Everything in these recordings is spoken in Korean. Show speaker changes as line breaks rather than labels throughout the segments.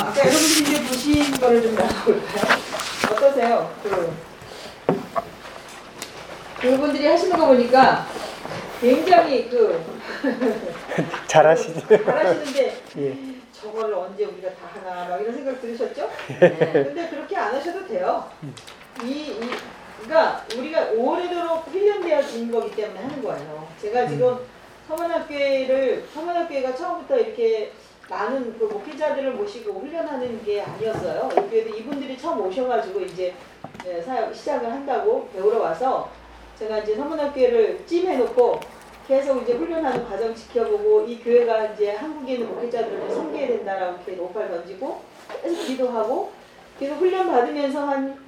아까 여러분들이 이제 보신 거를 좀 나눠볼까요? 어떠세요? 그분들이 하시는 거 보니까 굉장히 잘하시는데
예.
저걸 언제 우리가 다 하나 막 이런 생각 들으셨죠? 근데 그렇게 안 하셔도 돼요. 그러니까 우리가 오래도록 훈련되어진 거기 때문에 하는 거예요. 제가 지금 서문학교회가 처음부터 이렇게 많은 그 목회자들을 모시고 훈련하는 게 아니었어요. 그래도 이분들이 처음 오셔가지고 이제 사역 시작을 한다고 배우러 와서 제가 이제 서문학교회를 찜해놓고 계속 이제 훈련하는 과정 지켜보고 이 교회가 이제 한국에 있는 목회자들을 섬겨야 된다라고 이렇게 오팔 던지고 계속 기도하고 계속 훈련 받으면서 한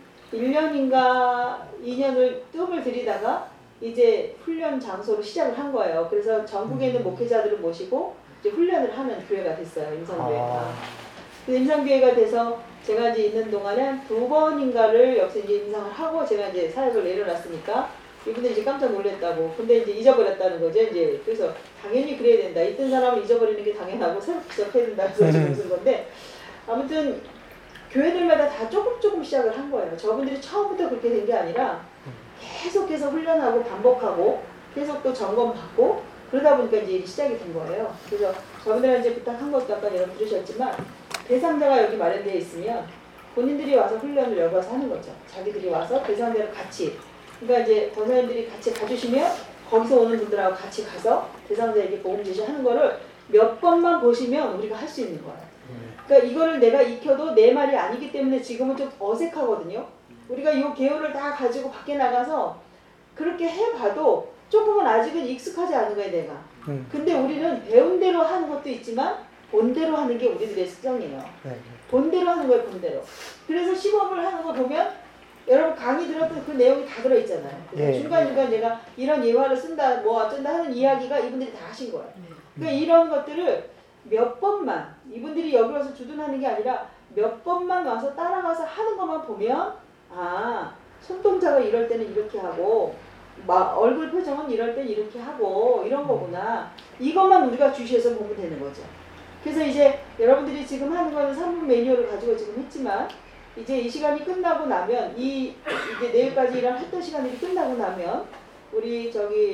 1년인가 2년을 뜸을 들이다가 이제 훈련 장소로 시작을 한 거예요. 그래서 전국에 있는 목회자들을 모시고 이제 훈련을 하는 교회가 됐어요. 임성교회가. 그 임성교회가 돼서 제가 이제 있는 동안에 2번인가를 여기서 이제 임상을 하고 제가 이제 사역을 내려놨으니까 이분들 이제 깜짝 놀랐다고. 근데 이제 잊어버렸다는 거죠. 이제 그래서 당연히 그래야 된다. 있던 사람을 잊어버리는 게 당연하고 새롭게 시작해야 된다는 소리 무슨 건데 아무튼 교회들마다 다 조금 시작을 한 거예요. 저분들이 처음부터 그렇게 된 게 아니라 계속해서 훈련하고 반복하고 계속 또 점검받고 그러다 보니까 이제 일이 시작이 된 거예요. 그래서 저분들한테 부탁한 것도 아까 여러분 들으셨지만 대상자가 여기 마련되어 있으면 본인들이 와서 훈련을 여기 와서 하는 거죠. 자기들이 와서 대상자를 같이 그러니까 이제 권사님들이 같이 가주시면 거기서 오는 분들하고 같이 가서 대상자에게 복음 제시하는 거를 몇 번만 보시면 우리가 할 수 있는 거예요. 그러니까 이거를 내가 익혀도 내 말이 아니기 때문에 지금은 좀 어색하거든요. 우리가 이 개요를 다 가지고 밖에 나가서 그렇게 해봐도 조금은 아직은 익숙하지 않은 거예요, 내가. 근데 우리는 배운 대로 하는 것도 있지만 본대로 하는 게 우리들의 습성이에요. 본대로 하는 거예요, 본대로. 그래서 시범을 하는 거 보면 여러분 강의 들었던 그 내용이 다 들어있잖아요. 중간중간 내가 이런 예화를 쓴다, 뭐 어쩐다 하는 이야기가 이분들이 다 하신 거예요. 그러니까 이런 것들을 몇 번만, 이분들이 여기 와서 주둔하는 게 아니라 몇 번만 와서 따라가서 하는 것만 보면 아, 손동작을 이럴 때는 이렇게 하고 얼굴 표정은 이럴 땐 이렇게 하고 이런 거구나. 이것만 우리가 주시해서 보면 되는 거죠. 그래서 이제 여러분들이 지금 하는 거는 3분 매뉴얼을 가지고 지금 했지만 이제 이 시간이 끝나고 나면 이제 내일까지 일했던 시간이 끝나고 나면 우리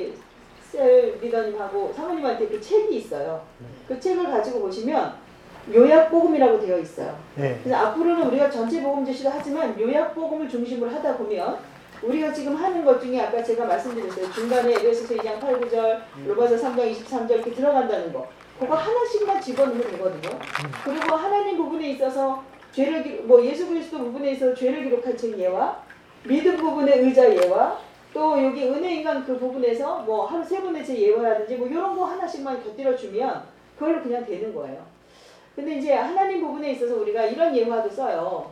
셀 리더님하고 사모님한테 그 책이 있어요. 그 책을 가지고 보시면 요약복음이라고 되어 있어요. 그래서 앞으로는 우리가 전체 복음 제시도 하지만 요약복음을 중심으로 하다 보면 우리가 지금 하는 것 중에 아까 제가 말씀드렸어요. 중간에 에베소서 2장 8, 9절, 로마서 3장 23절 이렇게 들어간다는 거. 그거 하나씩만 집어넣으면 되거든요. 그리고 하나님 부분에 있어서 예수 그리스도 부분에 있어서 죄를 기록한 책 예와 믿음 부분의 의자 예와 또 여기 은혜인간 그 부분에서 뭐 하루 3번의 제 예화라든지 뭐 이런 거 하나씩만 곁들여 주면 그걸로 그냥 되는 거예요. 근데 이제 하나님 부분에 있어서 우리가 이런 예화도 써요.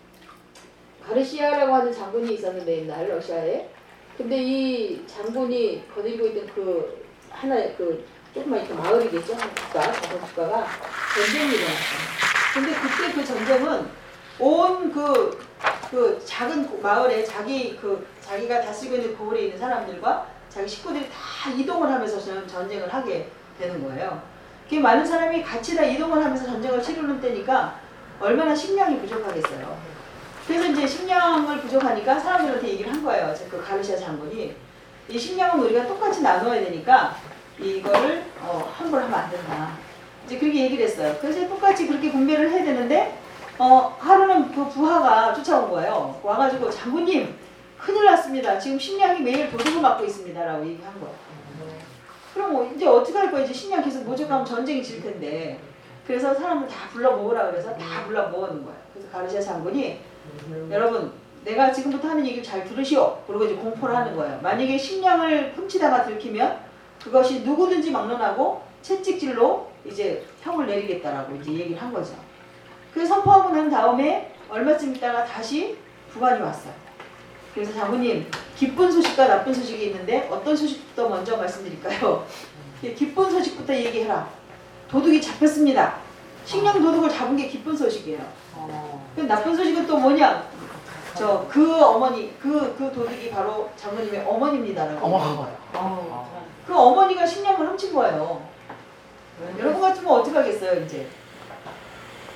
가르시아라고 하는 장군이 있었는데 옛날 러시아에. 근데 이 장군이 거느리고 있던 그 하나의 그 조그만 이렇게 마을이겠죠. 한 국가, 작은 국가가 전쟁이 일어났어요. 근데 그때 그 전쟁은 온 그 작은 마을에 자기가 다스리고 있는 고을에 있는 사람들과 자기 식구들이 다 이동을 하면서 전쟁을 하게 되는 거예요. 그 많은 사람이 같이 다 이동을 하면서 전쟁을 치르는 때니까 얼마나 식량이 부족하겠어요. 그래서 이제 식량을 부족하니까 사람들한테 얘기를 한 거예요. 그 가르시아 장군이 이 식량은 우리가 똑같이 나눠야 되니까 이거를 함부로 하면 안 된다. 이제 그렇게 얘기를 했어요. 그래서 똑같이 그렇게 분배를 해야 되는데 하루는 그 부하가 쫓아온 거예요. 와가지고 장군님 큰일 났습니다. 지금 식량이 매일 도둑을 맞고 있습니다. 라고 얘기한 거예요. 그럼 이제 어떻게 할 거예요? 이제 식량 계속 부족하면 전쟁이 질 텐데. 그래서 사람들 다 불러 모으라 그래서 다 불러 모으는 거예요. 그래서 가르시아 장군이 여러분 내가 지금부터 하는 얘기를 잘 들으시오. 그리고 이제 공포를 하는 거예요. 만약에 식량을 훔치다가 들키면 그것이 누구든지 막론하고 채찍질로 이제 형을 내리겠다라고 이제 얘기를 한 거죠. 그래서 선포하고 난 다음에 얼마쯤 있다가 다시 부관이 왔어요. 그래서 장군님 기쁜 소식과 나쁜 소식이 있는데 어떤 소식부터 먼저 말씀드릴까요? 기쁜 소식부터 얘기해라. 도둑이 잡혔습니다. 식량 도둑을 잡은 게 기쁜 소식이에요. 나쁜 소식은 또 뭐냐? 그 어머니, 그 도둑이 바로 장군님의 어머니입니다라고 얘기한 거예요. 그 어머니가 식량을 훔친 거예요. 여러분 같으면 어떻게 하겠어요, 이제?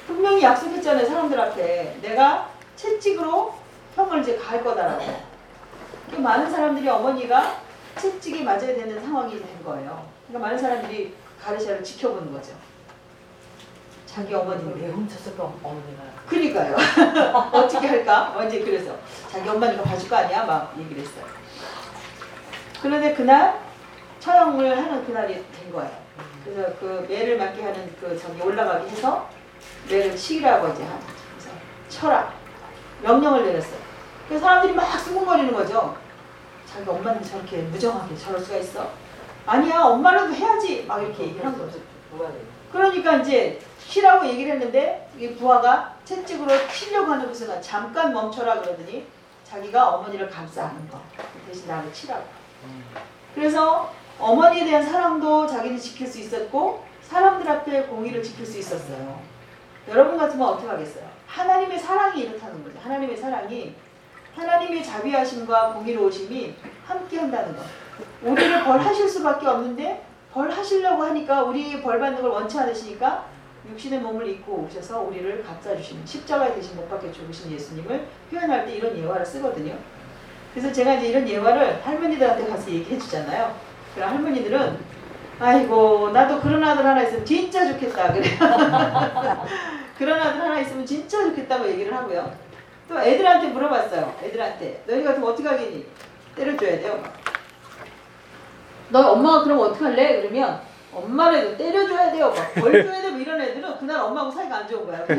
분명히 약속했잖아요. 사람들 앞에. 내가 채찍으로 형을 이제 가할 거다라고. 많은 사람들이 어머니가 채찍이 맞아야 되는 상황이 된 거예요. 그러니까 많은 사람들이 가르샤를 지켜보는 거죠. 자기 어머니를
왜 훔쳤을까 어머니가.
그러니까요. 어떻게 할까? 완전 그래서 자기 엄마니까 봐줄 거 아니야? 막 얘기를 했어요. 그런데 그날 처형을 하는 그날이 된 거예요. 그래서 그 매를 맞게 하는 그 저기 올라가게 해서 매를 치라고 이제 하는. 그래서 쳐라 명령을 내렸어요. 그래서 사람들이 막 수군거리는 거죠. 자기 엄마는 저렇게 무정하게 저럴 수가 있어? 아니야, 엄마라도 해야지. 막 이렇게 얘기를 한 거죠. 그러니까 이제 치라고 얘기를 했는데 이 부하가 채찍으로 치려고 하는 그 순간 잠깐 멈춰라 그러더니 자기가 어머니를 감싸 안은 거. 대신 나를 치라고. 그래서 어머니에 대한 사랑도 자기는 지킬 수 있었고 사람들 앞에 공의를 지킬 수 있었어요. 여러분 같으면 어떻게 하겠어요? 하나님의 사랑이 이렇다는 거죠. 하나님의 사랑이 하나님의 자비하심과 공의로우심이 함께 한다는 거. 우리를 벌하실 수밖에 없는데 벌하시려고 하니까 우리 벌받는 걸 원치 않으시니까 육신의 몸을 입고 오셔서 우리를 감싸주시는 십자가에 대신 못 박혀 죽으신 예수님을 표현할 때 이런 예화를 쓰거든요. 그래서 제가 이제 이런 예화를 할머니들한테 가서 얘기해 주잖아요. 그럼 할머니들은 아이고 나도 그런 아들 하나 있으면 진짜 좋겠다 그래요. 그런 아들 하나 있으면 진짜 좋겠다고 얘기를 하고요. 또 애들한테 물어봤어요. 애들한테 너희 같으면 어떻게 하겠니? 때려줘야 돼요. 너 엄마가 그럼 어떻게 할래? 그러면 엄마라도 때려줘야 돼요. 막 벌줘야 되고 이런 애들은 그날 엄마하고 사이가 안 좋은 거야.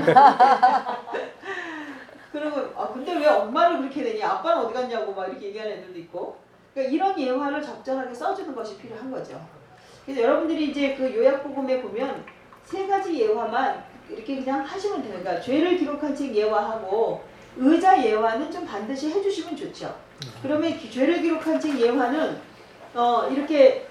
그리고 근데 왜 엄마를 그렇게 되니? 아빠는 어디 갔냐고 막 이렇게 얘기하는 애들도 있고. 그러니까 이런 예화를 적절하게 써주는 것이 필요한 거죠. 그래서 여러분들이 이제 그 요약복음에 보면 세 가지 예화만 이렇게 그냥 하시면 돼요. 그러니까 죄를 기록한 책 예화하고 의자 예화는 좀 반드시 해주시면 좋죠. 그러면 죄를 기록한 책 예화는 이렇게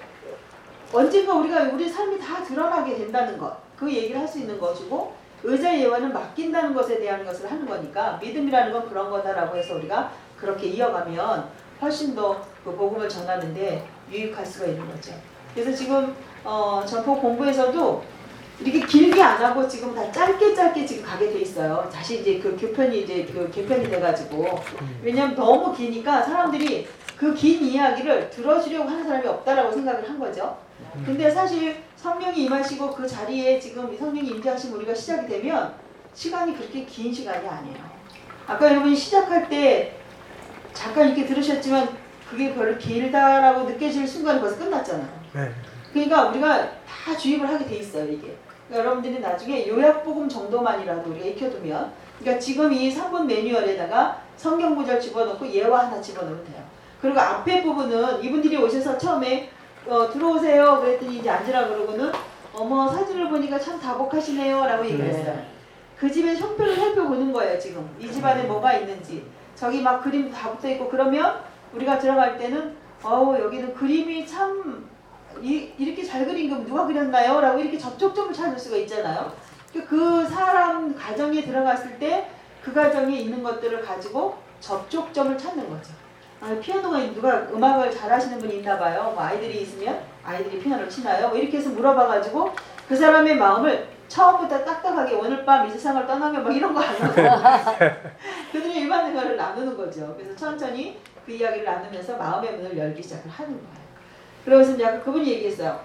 언젠가 우리 삶이 다 드러나게 된다는 것, 그 얘기를 할 수 있는 것이고 의자 예화는 맡긴다는 것에 대한 것을 하는 거니까 믿음이라는 건 그런 거다라고 해서 우리가 그렇게 이어가면 훨씬 더 그 복음을 전하는데 유익할 수가 있는 거죠. 그래서 지금 전포 공부에서도 이렇게 길게 안 하고 지금 다 짧게 지금 가게 돼 있어요. 다시 이제 그 교편이 이제 그 개편이 돼가지고 왜냐면 너무 기니까 사람들이 그 긴 이야기를 들어주려고 하는 사람이 없다라고 생각을 한 거죠. 근데 사실 성령이 임하시고 그 자리에 지금 성령이 임재하시면 우리가 시작이 되면 시간이 그렇게 긴 시간이 아니에요. 아까 여러분이 시작할 때 잠깐 이렇게 들으셨지만 그게 별로 길다라고 느껴질 순간이 벌써 끝났잖아요.
네.
그러니까 우리가 다 주입을 하게 돼 있어요, 이게. 그러니까 여러분들이 나중에 요약복음 정도만이라도 우리가 익혀두면, 그러니까 지금 이 3분 매뉴얼에다가 성경 구절 집어넣고 예화 하나 집어넣으면 돼요. 그리고 앞에 부분은 이분들이 오셔서 처음에 들어오세요 그랬더니 이제 앉으라 그러고는 어머 사진을 보니까 참 다복하시네요 라고 얘기를 했어요. 그 집의 형편을 살펴보는 거예요. 지금 이 집안에 뭐가 있는지. 저기 막 그림 다 붙어있고 그러면 우리가 들어갈 때는 여기는 그림이 참 이렇게 잘 그린 거 누가 그렸나요? 라고 이렇게 접촉점을 찾을 수가 있잖아요. 그 사람 가정에 들어갔을 때 그 가정에 있는 것들을 가지고 접촉점을 찾는 거죠. 피아노가 누가 음악을 잘하시는 분이 있나 봐요. 뭐 아이들이 있으면 아이들이 피아노를 치나요? 뭐 이렇게 해서 물어봐가지고 그 사람의 마음을 처음부터 딱딱하게 오늘 밤 이 세상을 떠나면 막 이런 거 안 하고 그들의 일반 생활을 나누는 거죠. 그래서 천천히 그 이야기를 나누면서 마음의 문을 열기 시작을 하는 거예요. 그래서 약간 그분이 얘기했어요.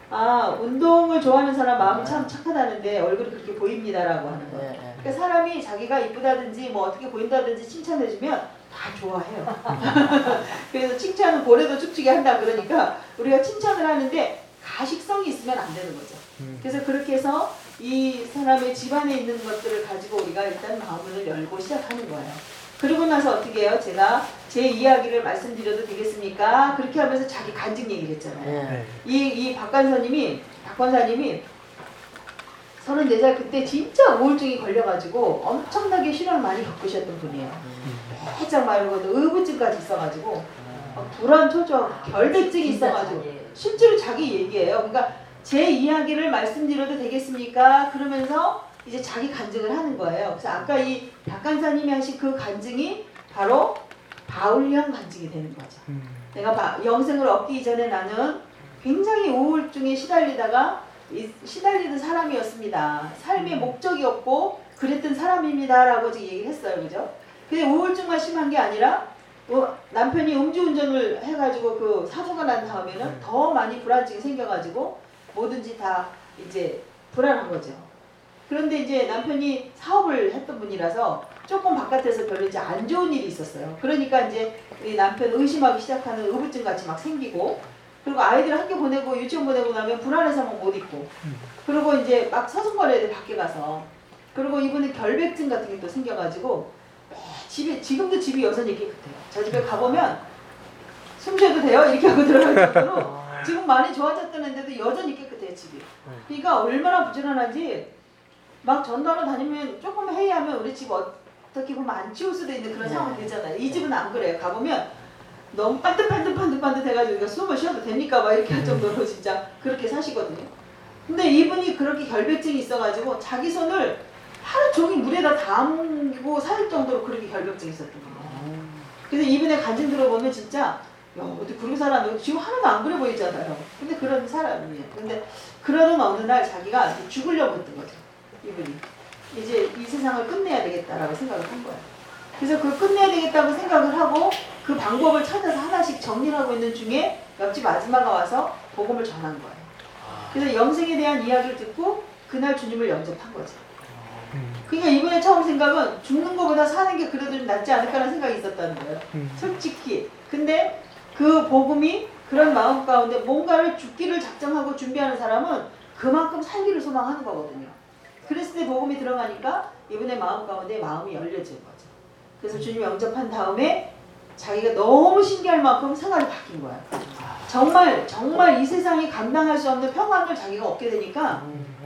운동을 좋아하는 사람 마음이 참 착하다는데 얼굴이 그렇게 보입니다라고 하는 거예요. 그러니까 사람이 자기가 이쁘다든지 뭐 어떻게 보인다든지 칭찬해주면 다 좋아해요. 그래서 칭찬은 고래도 춤추게 한다 그러니까 우리가 칭찬을 하는데 가식성이 있으면 안 되는 거죠. 그래서 그렇게 해서 이 사람의 집안에 있는 것들을 가지고 우리가 일단 마음을 열고 시작하는 거예요. 그리고 나서 어떻게 해요? 제가 제 이야기를 말씀드려도 되겠습니까? 그렇게 하면서 자기 간증 얘기를 했잖아요. 이 박 권사님이 34살 그때 진짜 우울증이 걸려가지고 엄청나게 실험을 많이 겪으셨던 분이에요. 살짝 말고도 의부증까지 있어가지고 불안, 초조, 결백증이 있어가지고 실제로 자기 얘기예요. 그러니까 제 이야기를 말씀드려도 되겠습니까? 그러면서 이제 자기 간증을 하는 거예요. 그래서 아까 이 박 간사님이 하신 그 간증이 바로 바울형 간증이 되는 거죠. 내가 영생을 얻기 전에 나는 굉장히 우울증에 시달리던 사람이었습니다. 삶의 목적이 없고 그랬던 사람입니다라고 지금 얘기를 했어요. 그죠? 근데 우울증만 심한 게 아니라 남편이 음주운전을 해가지고 그 사고가 난 다음에는 더 많이 불안증이 생겨가지고 뭐든지 다 이제 불안한 거죠. 그런데 이제 남편이 사업을 했던 분이라서 조금 바깥에서 별로 이제 안 좋은 일이 있었어요. 그러니까 이제 이 남편 의심하기 시작하는 의부증 같이 막 생기고, 그리고 아이들 학교 보내고 유치원 보내고 나면 불안해서 막 못 있고, 그리고 이제 막 서성거려야 돼 밖에 가서. 그리고 이분은 결백증 같은 게 또 생겨가지고 집에 지금도 집이 여전히 깨끗해요. 저 집에 가보면 숨 쉬어도 돼요 이렇게 하고 들어갈 정도로 지금 많이 좋아졌다는데도 여전히 깨끗해요 집이. 그러니까 얼마나 부지런한지 막 전도하러 다니면 조금 회의하면 우리 집 어떻게 보면 안 치울 수도 있는 그런 상황이 되잖아요. 이 집은 안 그래요. 가보면 너무 반듯반듯 해가지고 숨을 쉬어도 됩니까? 막 이렇게 할 정도로 진짜 그렇게 사시거든요. 근데 이분이 그렇게 결백증이 있어가지고 자기 손을 하루 종일 물에다 담고 살 정도로 그렇게 결백증이 있었던 거예요. 그래서 이분의 간증 들어보면 진짜 야 어떻게 그렇게 살았는데 지금 하나도 안 그래 보이잖아요. 근데 그런 사람이에요. 근데 그러던 어느 날 자기가 죽으려고 했던 거죠. 이분이 이제 이 세상을 끝내야 되겠다라고 생각을 한 거예요. 그래서 그걸 끝내야 되겠다고 생각을 하고 그 방법을 찾아서 하나씩 정리를 하고 있는 중에 옆집 아줌마가 와서 복음을 전한 거예요. 그래서 영생에 대한 이야기를 듣고 그날 주님을 영접한 거죠. 그러니까 이분의 처음 생각은 죽는 것보다 사는 게 그래도 좀 낫지 않을까라는 생각이 있었다는 거예요. 솔직히. 근데 그 복음이 그런 마음 가운데 뭔가를 죽기를 작정하고 준비하는 사람은 그만큼 살기를 소망하는 거거든요. 그랬을 때 복음이 들어가니까 이분의 마음 가운데 마음이 열려진 거죠. 그래서 주님 영접한 다음에 자기가 너무 신기할 만큼 생활이 바뀐 거예요. 정말 이 세상이 감당할 수 없는 평안을 자기가 얻게 되니까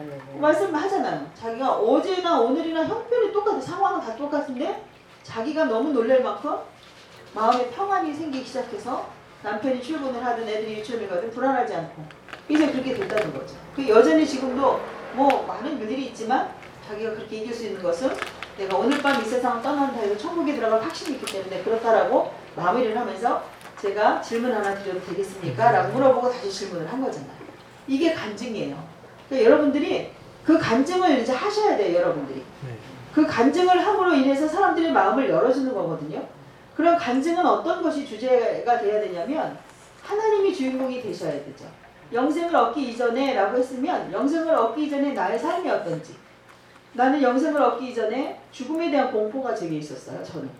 말씀하잖아요. 자기가 어제나 오늘이나 형편이 똑같아. 상황은 다 똑같은데 자기가 너무 놀랄 만큼 마음에 평안이 생기기 시작해서 남편이 출근을 하든 애들이 유치원을 가든 불안하지 않고 이제 그렇게 됐다는 거죠. 그 여전히 지금도 뭐 많은 일들이 있지만 자기가 그렇게 이길 수 있는 것은 내가 오늘 밤 이 세상을 떠난다 해서 천국에 들어갈 확신이 있기 때문에 그렇다라고 마무리를 하면서 제가 질문 하나 드려도 되겠습니까? 라고 물어보고 다시 질문을 한 거잖아요. 이게 간증이에요. 그러니까 여러분들이 그 간증을 이제 하셔야 돼요. 여러분들이. 그 간증을 함으로 인해서 사람들의 마음을 열어주는 거거든요. 그런 간증은 어떤 것이 주제가 돼야 되냐면 하나님이 주인공이 되셔야 되죠. 영생을 얻기 이전에 라고 했으면 영생을 얻기 이전에 나의 삶이 어떤지, 나는 영생을 얻기 이전에 죽음에 대한 공포가 제게 있었어요. 저는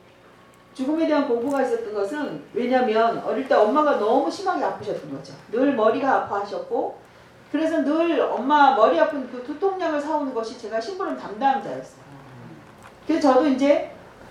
죽음에 대한 공포가 있었던 것은 왜냐면 어릴 때 엄마가 너무 심하게 아프셨던 거죠. 늘 머리가 아파하셨고 그래서 늘 엄마 머리 아픈 그 두통약을 사오는 것이 제가 심부름 담당자였어요. 그래서 저도 이제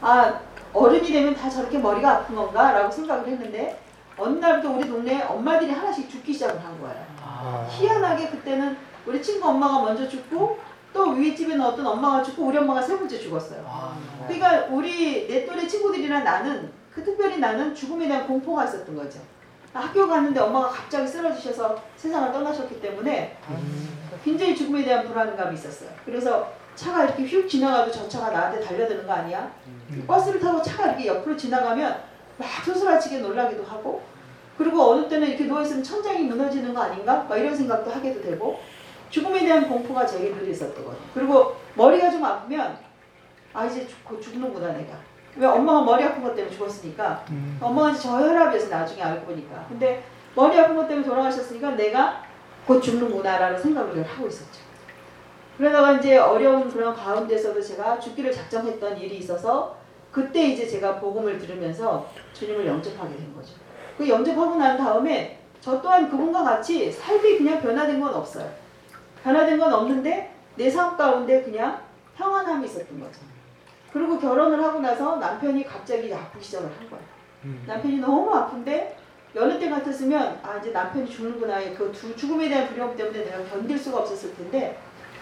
어른이 되면 다 저렇게 머리가 아픈 건가 라고 생각을 했는데 어느 날부터 우리 동네에 엄마들이 하나씩 죽기 시작을 한 거예요. 희한하게 그때는 우리 친구 엄마가 먼저 죽고 또 위에 집에는 어떤 엄마가 죽고 우리 엄마가 세 번째 죽었어요. 그러니까 우리 내 또래 친구들이나 나는 특별히 나는 죽음에 대한 공포가 있었던 거죠. 학교 갔는데 엄마가 갑자기 쓰러지셔서 세상을 떠나셨기 때문에 굉장히 죽음에 대한 불안감이 있었어요. 그래서 차가 이렇게 휙 지나가도 저 차가 나한테 달려드는 거 아니야? 버스를 타고 차가 이렇게 옆으로 지나가면 막 소스라치게 놀라기도 하고 그리고 어느 때는 이렇게 누워있으면 천장이 무너지는 거 아닌가? 막 이런 생각도 하게도 되고 죽음에 대한 공포가 제게 늘 있었던 거예요. 그리고 머리가 좀 아프면 이제 곧 죽는구나 내가. 왜 엄마가 머리 아픈 것 때문에 죽었으니까 엄마가 이제 저혈압이어서 나중에 알고 보니까 근데 머리 아픈 것 때문에 돌아가셨으니까 내가 곧 죽는구나 라는 생각을 하고 있었죠. 그러다가 이제 어려운 그런 가운데서도 제가 죽기를 작정했던 일이 있어서 그때 이제 제가 복음을 들으면서 주님을 영접하게 된 거죠. 그 영접하고 난 다음에 저 또한 그분과 같이 삶이 그냥 변화된 건 없어요. 변화된 건 없는데 내 삶 가운데 그냥 평안함이 있었던 거죠. 그리고 결혼을 하고 나서 남편이 갑자기 아프기 시작을 한 거예요. 남편이 너무 아픈데 여느 때 같았으면 이제 남편이 죽는구나. 그 죽음에 대한 두려움 때문에 내가 견딜 수가 없었을 텐데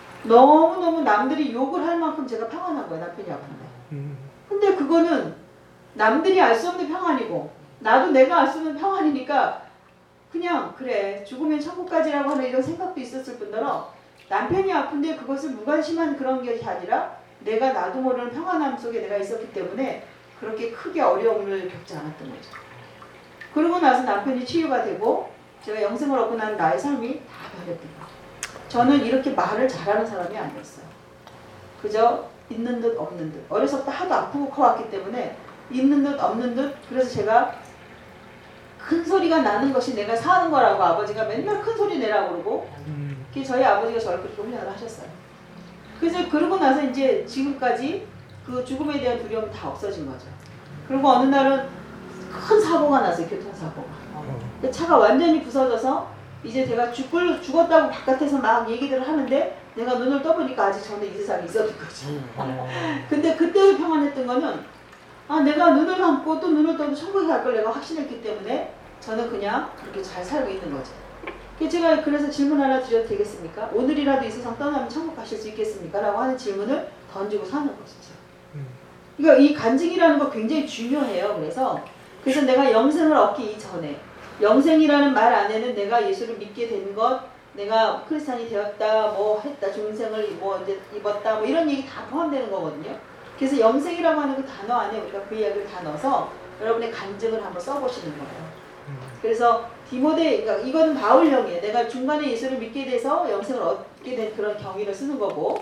너무너무 남들이 욕을 할 만큼 제가 평안한 거예요. 남편이 아픈데. 근데 그거는 남들이 알 수 없는 평안이고 나도 내가 알 수 없는 평안이니까 그냥 그래 죽으면 천국까지라고 하는 이런 생각도 있었을 뿐더러 남편이 아픈데 그것을 무관심한 그런 것이 아니라 내가 나도 모르는 평안함 속에 내가 있었기 때문에 그렇게 크게 어려움을 겪지 않았던 거죠. 그러고 나서 남편이 치유가 되고 제가 영생을 얻고 난 나의 삶이 다 변했던 거예요. 저는 이렇게 말을 잘하는 사람이 아니었어요. 그저 있는 듯 없는 듯. 어려서부터 하도 아프고 커왔기 때문에 있는 듯 없는 듯. 그래서 제가 큰 소리가 나는 것이 내가 사는 거라고 아버지가 맨날 큰 소리 내라고 그러고 저희 아버지가 저를 그렇게 훈련을 하셨어요. 그래서 그러고 나서 이제 지금까지 그 죽음에 대한 두려움이 다 없어진 거죠. 그리고 어느 날은 큰 사고가 났어요. 교통사고가. 차가 완전히 부서져서 이제 제가 죽었다고 바깥에서 막 얘기들을 하는데 내가 눈을 떠보니까 아직 저는 이 세상에 있었던 거죠. 근데 그때도 평안했던 거는 내가 눈을 감고 또 눈을 떠도 천국에 갈 걸 내가 확신했기 때문에 저는 그냥 그렇게 잘 살고 있는 거죠. 제가 그래서 질문 하나 드려도 되겠습니까? 오늘이라도 이 세상 떠나면 천국 가실 수 있겠습니까? 라고 하는 질문을 던지고 사는 것이죠. 그러니까 이 간증이라는 거 굉장히 중요해요. 그래서 내가 영생을 얻기 이전에 영생이라는 말 안에는 내가 예수를 믿게 된 것, 내가 크리스찬이 되었다, 뭐 했다, 중생을 뭐 이제 입었다, 뭐 이런 얘기 다 포함되는 거거든요. 그래서 영생이라고 하는 그 단어 안에 우리가 그 이야기를 다 넣어서 여러분의 간증을 한번 써보시는 거예요. 그래서 디모데, 그러니까 이거는 바울형이에요. 내가 중간에 예수를 믿게 돼서 영생을 얻게 된 그런 경위를 쓰는 거고,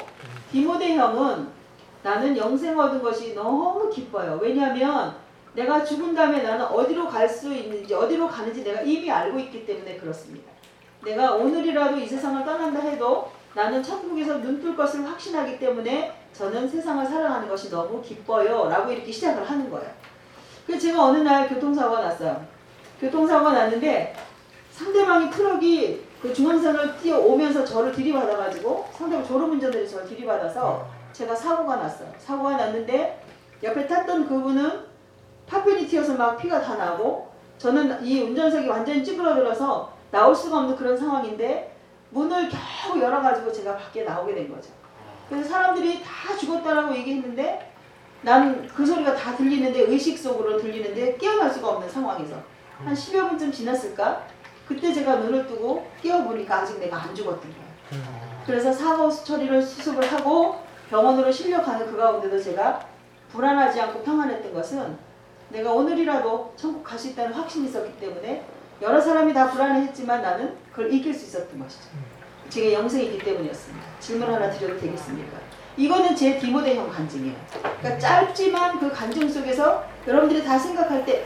디모데형은 나는 영생 얻은 것이 너무 기뻐요. 왜냐하면 내가 죽은 다음에 나는 어디로 갈 수 있는지, 어디로 가는지 내가 이미 알고 있기 때문에 그렇습니다. 내가 오늘이라도 이 세상을 떠난다 해도 나는 천국에서 눈뜰 것을 확신하기 때문에 저는 세상을 살아가는 것이 너무 기뻐요. 라고 이렇게 시작을 하는 거예요. 그래서 제가 어느 날 교통사고가 났어요. 교통사고가 났는데 상대방이 트럭이 그 중앙선을 뛰어오면서 저를 들이받아가지고 상대방 졸음운전들이 저를 들이받아서 제가 사고가 났어요. 사고가 났는데 옆에 탔던 그분은 파편이 튀어서 막 피가 다 나고 저는 이 운전석이 완전히 찌그러들어서 나올 수가 없는 그런 상황인데 문을 겨우 열어가지고 제가 밖에 나오게 된 거죠. 그래서 사람들이 다 죽었다라고 얘기했는데 난 그 소리가 다 들리는데 의식 속으로 들리는데 깨어날 수가 없는 상황에서 한 10여 분쯤 지났을까? 그때 제가 눈을 뜨고 깨어보니까 아직 내가 안 죽었던 거예요. 그래서 사고 처리를 수습을 하고 병원으로 실려가는 그 가운데도 제가 불안하지 않고 평안했던 것은 내가 오늘이라도 천국 갈 수 있다는 확신이 있었기 때문에 여러 사람이 다 불안해했지만 나는 그걸 이길 수 있었던 것이죠. 제가 영생이기 때문이었습니다. 질문 하나 드려도 되겠습니까? 이거는 제 디모데형 간증이에요. 그러니까 짧지만 그 간증 속에서 여러분들이 다 생각할 때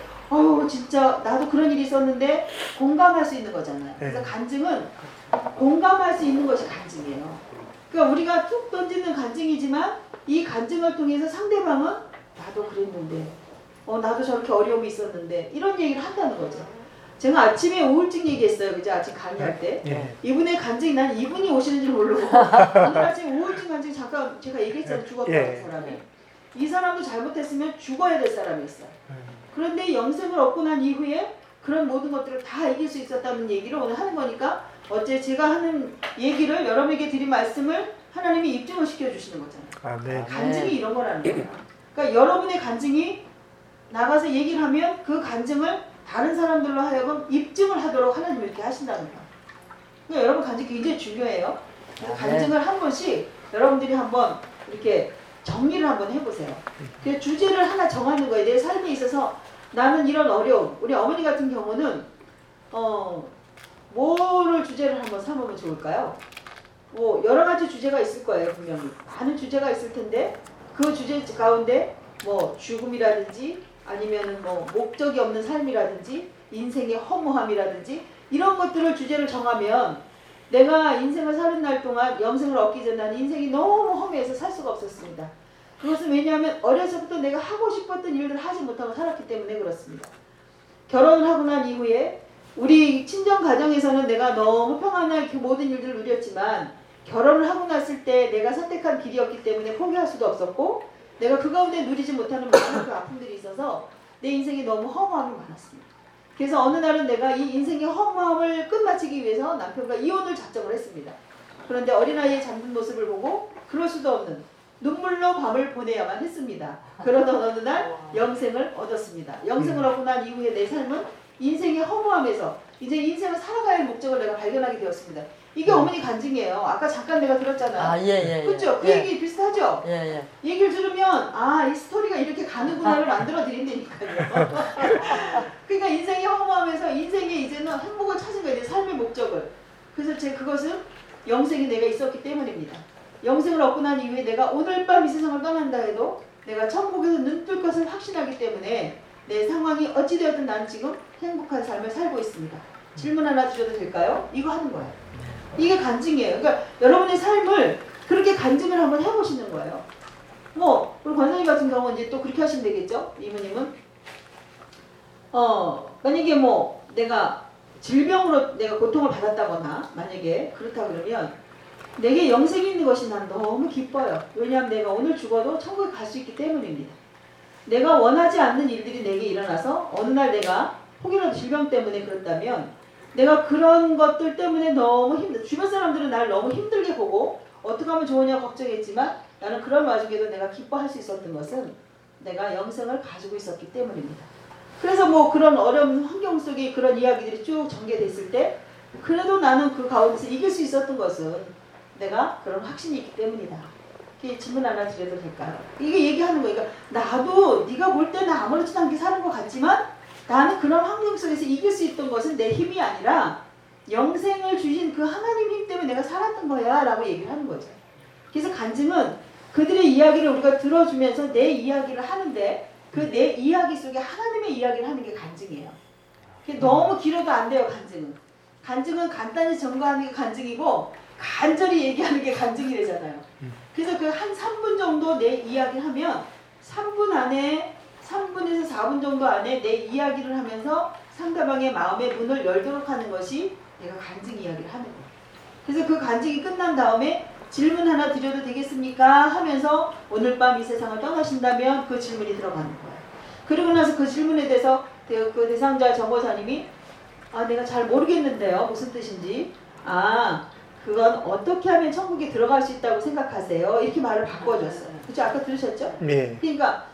진짜 나도 그런 일이 있었는데 공감할 수 있는 거잖아요. 그래서 간증은 공감할 수 있는 것이 간증이에요. 그러니까 우리가 툭 던지는 간증이지만 이 간증을 통해서 상대방은 나도 그랬는데 나도 저렇게 어려움이 있었는데 이런 얘기를 한다는 거죠. 제가 아침에 우울증 얘기했어요. 그죠? 아침 강의할 때. 이분의 간증이 난 이분이 오시는 줄 모르고 오늘 아침 우울증 간증 잠깐 제가 얘기했잖아요. 죽었다는 사람이. 이 사람도 잘못했으면 죽어야 될 사람이었어요. 그런데 영생을 얻고 난 이후에 그런 모든 것들을 다 이길 수 있었다는 얘기를 오늘 하는 거니까 어째 제가 하는 얘기를 여러분에게 드린 말씀을 하나님이 입증을 시켜주시는 거잖아요. 간증이 이런 거라는 거예요. 그러니까 여러분의 간증이 나가서 얘기를 하면 그 간증을 다른 사람들로 하여금 입증을 하도록 하나님이 이렇게 하신다는 거예요. 그러니까 여러분 간증 굉장히 중요해요. 간증을 한 번씩 여러분들이 한번 이렇게 정리를 한번 해보세요. 그 주제를 하나 정하는 거예요. 내 삶에 있어서 나는 이런 어려움. 우리 어머니 같은 경우는 뭐를 주제를 한번 삼으면 좋을까요? 뭐 여러 가지 주제가 있을 거예요. 분명히 많은 주제가 있을 텐데 그 주제 가운데 뭐 죽음이라든지 아니면은 뭐 목적이 없는 삶이라든지 인생의 허무함이라든지 이런 것들을 주제를 정하면 내가 인생을 사는 날 동안 영생을 얻기 전 나는 인생이 너무 허무해서 살 수가 없었습니다. 그것은 왜냐하면 어려서부터 내가 하고 싶었던 일들을 하지 못하고 살았기 때문에 그렇습니다. 결혼을 하고 난 이후에 우리 친정 가정에서는 내가 너무 평안하게 그 모든 일들을 누렸지만 결혼을 하고 났을 때 내가 선택한 길이었기 때문에 포기할 수도 없었고 내가 그 가운데 누리지 못하는 많은 그 아픔들이 있어서 내 인생에 너무 허무함이 많았습니다. 그래서 어느 날은 내가 이 인생의 허무함을 끝마치기 위해서 남편과 이혼을 작정을 했습니다. 그런데 어린아이의 잠든 모습을 보고 그럴 수도 없는 눈물로 밤을 보내야만 했습니다. 그러던 어느 날 영생을 얻었습니다. 영생을 얻고 난 이후에 내 삶은 인생의 허무함에서 이제 인생을 살아가야 할 목적을 내가 발견하게 되었습니다. 이게 어머니 간증이에요. 아까 잠깐 내가 들었잖아요. 그렇죠? 그 얘기 비슷하죠? 얘기를 들으면 이 스토리가 이렇게 가는구나를 만들어 드린다니까요. 그러니까 인생의 허무함에서 인생의 이제는 행복을 찾은 거예요. 삶의 목적을. 그래서 그것은 영생이 내가 있었기 때문입니다. 영생을 얻고 난 이후에 내가 오늘 밤 이 세상을 떠난다 해도 내가 천국에서 눈뜰 것을 확신하기 때문에 내 상황이 어찌되었든 난 지금 행복한 삶을 살고 있습니다. 질문 하나 드려도 될까요? 이거 하는 거예요. 이게 간증이에요. 그러니까 여러분의 삶을 그렇게 간증을 한번 해보시는 거예요. 뭐 우리 권사님 같은 경우는 이제 또 그렇게 하시면 되겠죠. 이모님은 만약에 뭐 내가 질병으로 내가 고통을 받았다거나 만약에 그렇다 그러면 내게 영생이 있는 것이 난 너무 기뻐요. 왜냐하면 내가 오늘 죽어도 천국에 갈 수 있기 때문입니다. 내가 원하지 않는 일들이 내게 일어나서 어느 날 내가 혹이라도 질병 때문에 그렇다면 내가 그런 것들 때문에 너무 주변 사람들은 나를 너무 힘들게 보고 어떻게 하면 좋으냐 걱정했지만 나는 그런 와중에도 내가 기뻐할 수 있었던 것은 내가 영생을 가지고 있었기 때문입니다. 그래서 뭐 그런 어려운 환경 속에 그런 이야기들이 쭉 전개됐을 때 그래도 나는 그 가운데서 이길 수 있었던 것은 내가 그런 확신이 있기 때문이다. 이렇게 질문 하나 드려도 될까요? 이게 얘기하는 거예요. 그러니까 나도 네가 볼 때는 아무렇지도 않게 사는 것 같지만 나는 그런 환경 속에서 이길 수 있던 것은 내 힘이 아니라 영생을 주신 그 하나님 힘 때문에 내가 살았던 거야 라고 얘기를 하는 거죠. 그래서 간증은 그들의 이야기를 우리가 들어주면서 내 이야기를 하는데 그 내 이야기 속에 하나님의 이야기를 하는 게 간증이에요. 너무 길어도 안 돼요. 간증은 간단히 전가하는 게 간증이고 간절히 얘기하는 게 간증이래잖아요. 그래서 그 한 3분 정도 내 이야기를 하면 3분에서 4분 정도 안에 내 이야기를 하면서 상대방의 마음의 문을 열도록 하는 것이 내가 간증 이야기를 하는 거예요. 그래서 그 간증이 끝난 다음에 질문 하나 드려도 되겠습니까? 하면서 오늘 밤 이 세상을 떠나신다면 그 질문이 들어가는 거예요. 그러고 나서 그 질문에 대해서 그 대상자 정보사님이 내가 잘 모르겠는데요. 무슨 뜻인지. 그건 어떻게 하면 천국에 들어갈 수 있다고 생각하세요? 이렇게 말을 바꿔줬어요. 그죠? 아까 들으셨죠?
네.
그러니까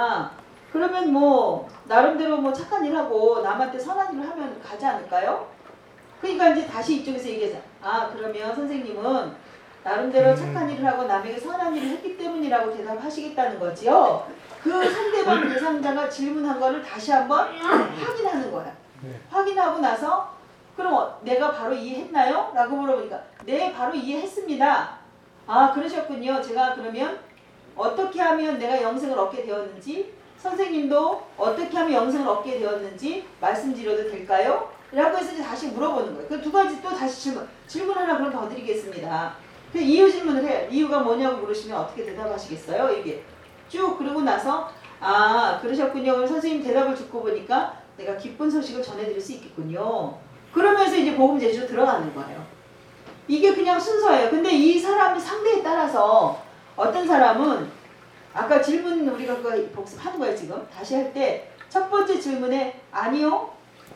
그러면 뭐 나름대로 뭐 착한 일 하고 남한테 선한 일을 하면 가지 않을까요? 그러니까 이제 다시 이쪽에서 얘기해서 그러면 선생님은 나름대로 착한 일을 하고 남에게 선한 일을 했기 때문이라고 대답하시겠다는 거지요. 그 상대방 대상자가 질문한 거를 다시 한번 확인하는 거야. 확인하고 나서 그럼 내가 바로 이해했나요? 라고 물어보니까 네, 바로 이해했습니다. 그러셨군요. 제가 그러면 어떻게 하면 내가 영생을 얻게 되었는지 선생님도 어떻게 하면 영생을 얻게 되었는지 말씀드려도 될까요? 라고 해서 이제 다시 물어보는 거예요. 그 두 가지 또 다시 질문 하나 그럼 더 드리겠습니다. 그 이유 질문을 해요. 이유가 뭐냐고 물으시면 어떻게 대답하시겠어요? 이게 쭉 그러고 나서 그러셨군요. 그럼 선생님 대답을 듣고 보니까 내가 기쁜 소식을 전해드릴 수 있겠군요. 그러면서 이제 복음 제시로 들어가는 거예요. 이게 그냥 순서예요. 근데 이 사람의 상대에 따라서 어떤 사람은 아까 질문 우리가 그거 복습하는 거예요. 지금 다시 할 때 첫 번째 질문에 아니요.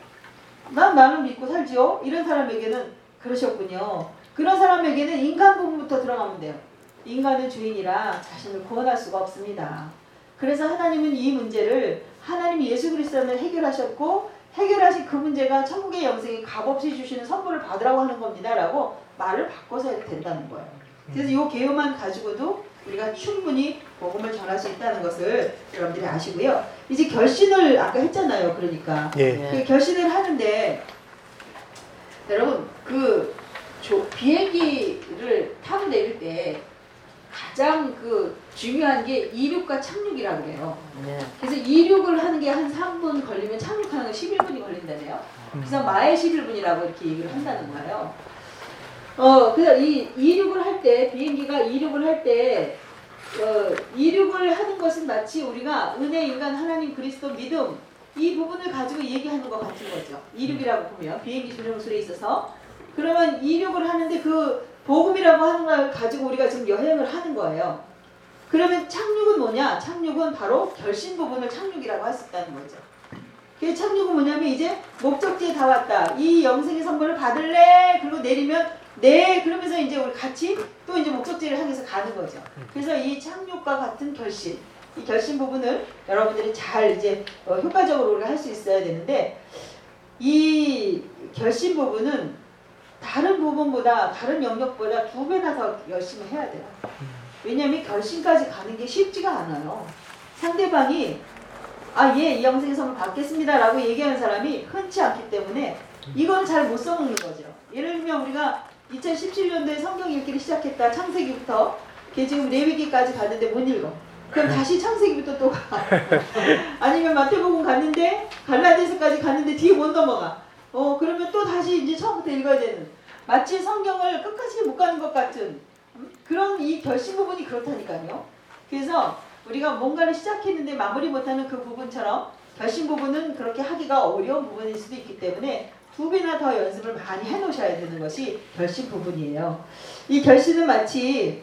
난 나를 믿고 살지요. 이런 사람에게는 그러셨군요. 그런 사람에게는 인간 부분부터 들어가면 돼요. 인간은 주인이라 자신을 구원할 수가 없습니다. 그래서 하나님은 이 문제를 하나님 예수 그리스도는 해결하셨고 해결하신 그 문제가 천국의 영생이 값없이 주시는 선물을 받으라고 하는 겁니다. 라고 말을 바꿔서 해도 된다는 거예요. 그래서 이 개요만 가지고도 우리가 충분히 복음을 전할 수 있다는 것을 여러분들이 아시고요. 이제 결신을 아까 했잖아요. 그러니까 그 결신을 하는데 여러분 비행기를 타고 내릴 때 가장 중요한 게 이륙과 착륙이라고 그래요. 그래서 이륙을 하는 게 한 3분 걸리면 착륙하는 건 11분이 걸린다네요. 그래서 마일 11분이라고 이렇게 얘기를 한다는 거예요. 그래서 이 이륙을 할 때 비행기가 이륙을 할 때 이륙을 하는 것은 마치 우리가 은혜, 인간, 하나님, 그리스도, 믿음 이 부분을 가지고 얘기하는 것 같은 거죠. 이륙이라고 보면 비행기 조종술에 있어서 그러면 이륙을 하는데 그 복음이라고 하는 걸 가지고 우리가 지금 여행을 하는 거예요. 그러면 착륙은 뭐냐? 착륙은 바로 결신 부분을 착륙이라고 할 수 있다는 거죠. 그 착륙은 뭐냐면 이제 목적지에 다 왔다. 이 영생의 선물을 받을래? 그리고 내리면 네. 그러면서 이제 우리 같이 또 이제 목적지를 향해서 가는 거죠. 그래서 이 착륙과 같은 결신, 이 결신 부분을 여러분들이 잘 이제 효과적으로 우리가 할 수 있어야 되는데 이 결신 부분은 다른 부분보다 다른 영역보다 2배나 더 열심히 해야 돼요. 왜냐하면 결심까지 가는 게 쉽지가 않아요. 상대방이 이 영생의 선물 받겠습니다 라고 얘기하는 사람이 흔치 않기 때문에 이건 잘 못 써먹는 거죠. 예를 들면 우리가 2017년도에 성경 읽기를 시작했다. 창세기부터 걔 지금 레위기까지 갔는데 못 읽어. 그럼 다시 창세기부터 또 가. 아니면 마태복음 갔는데 갈라디아서까지 갔는데 뒤에 못 넘어가. 그러면 또 다시 이제 처음부터 읽어야 되는. 마치 성경을 끝까지 못 가는 것 같은 그런 이 결심 부분이 그렇다니까요. 그래서 우리가 뭔가를 시작했는데 마무리 못하는 그 부분처럼 결심 부분은 그렇게 하기가 어려운 부분일 수도 있기 때문에 2배나 더 연습을 많이 해놓으셔야 되는 것이 결심 부분이에요. 이 결심은 마치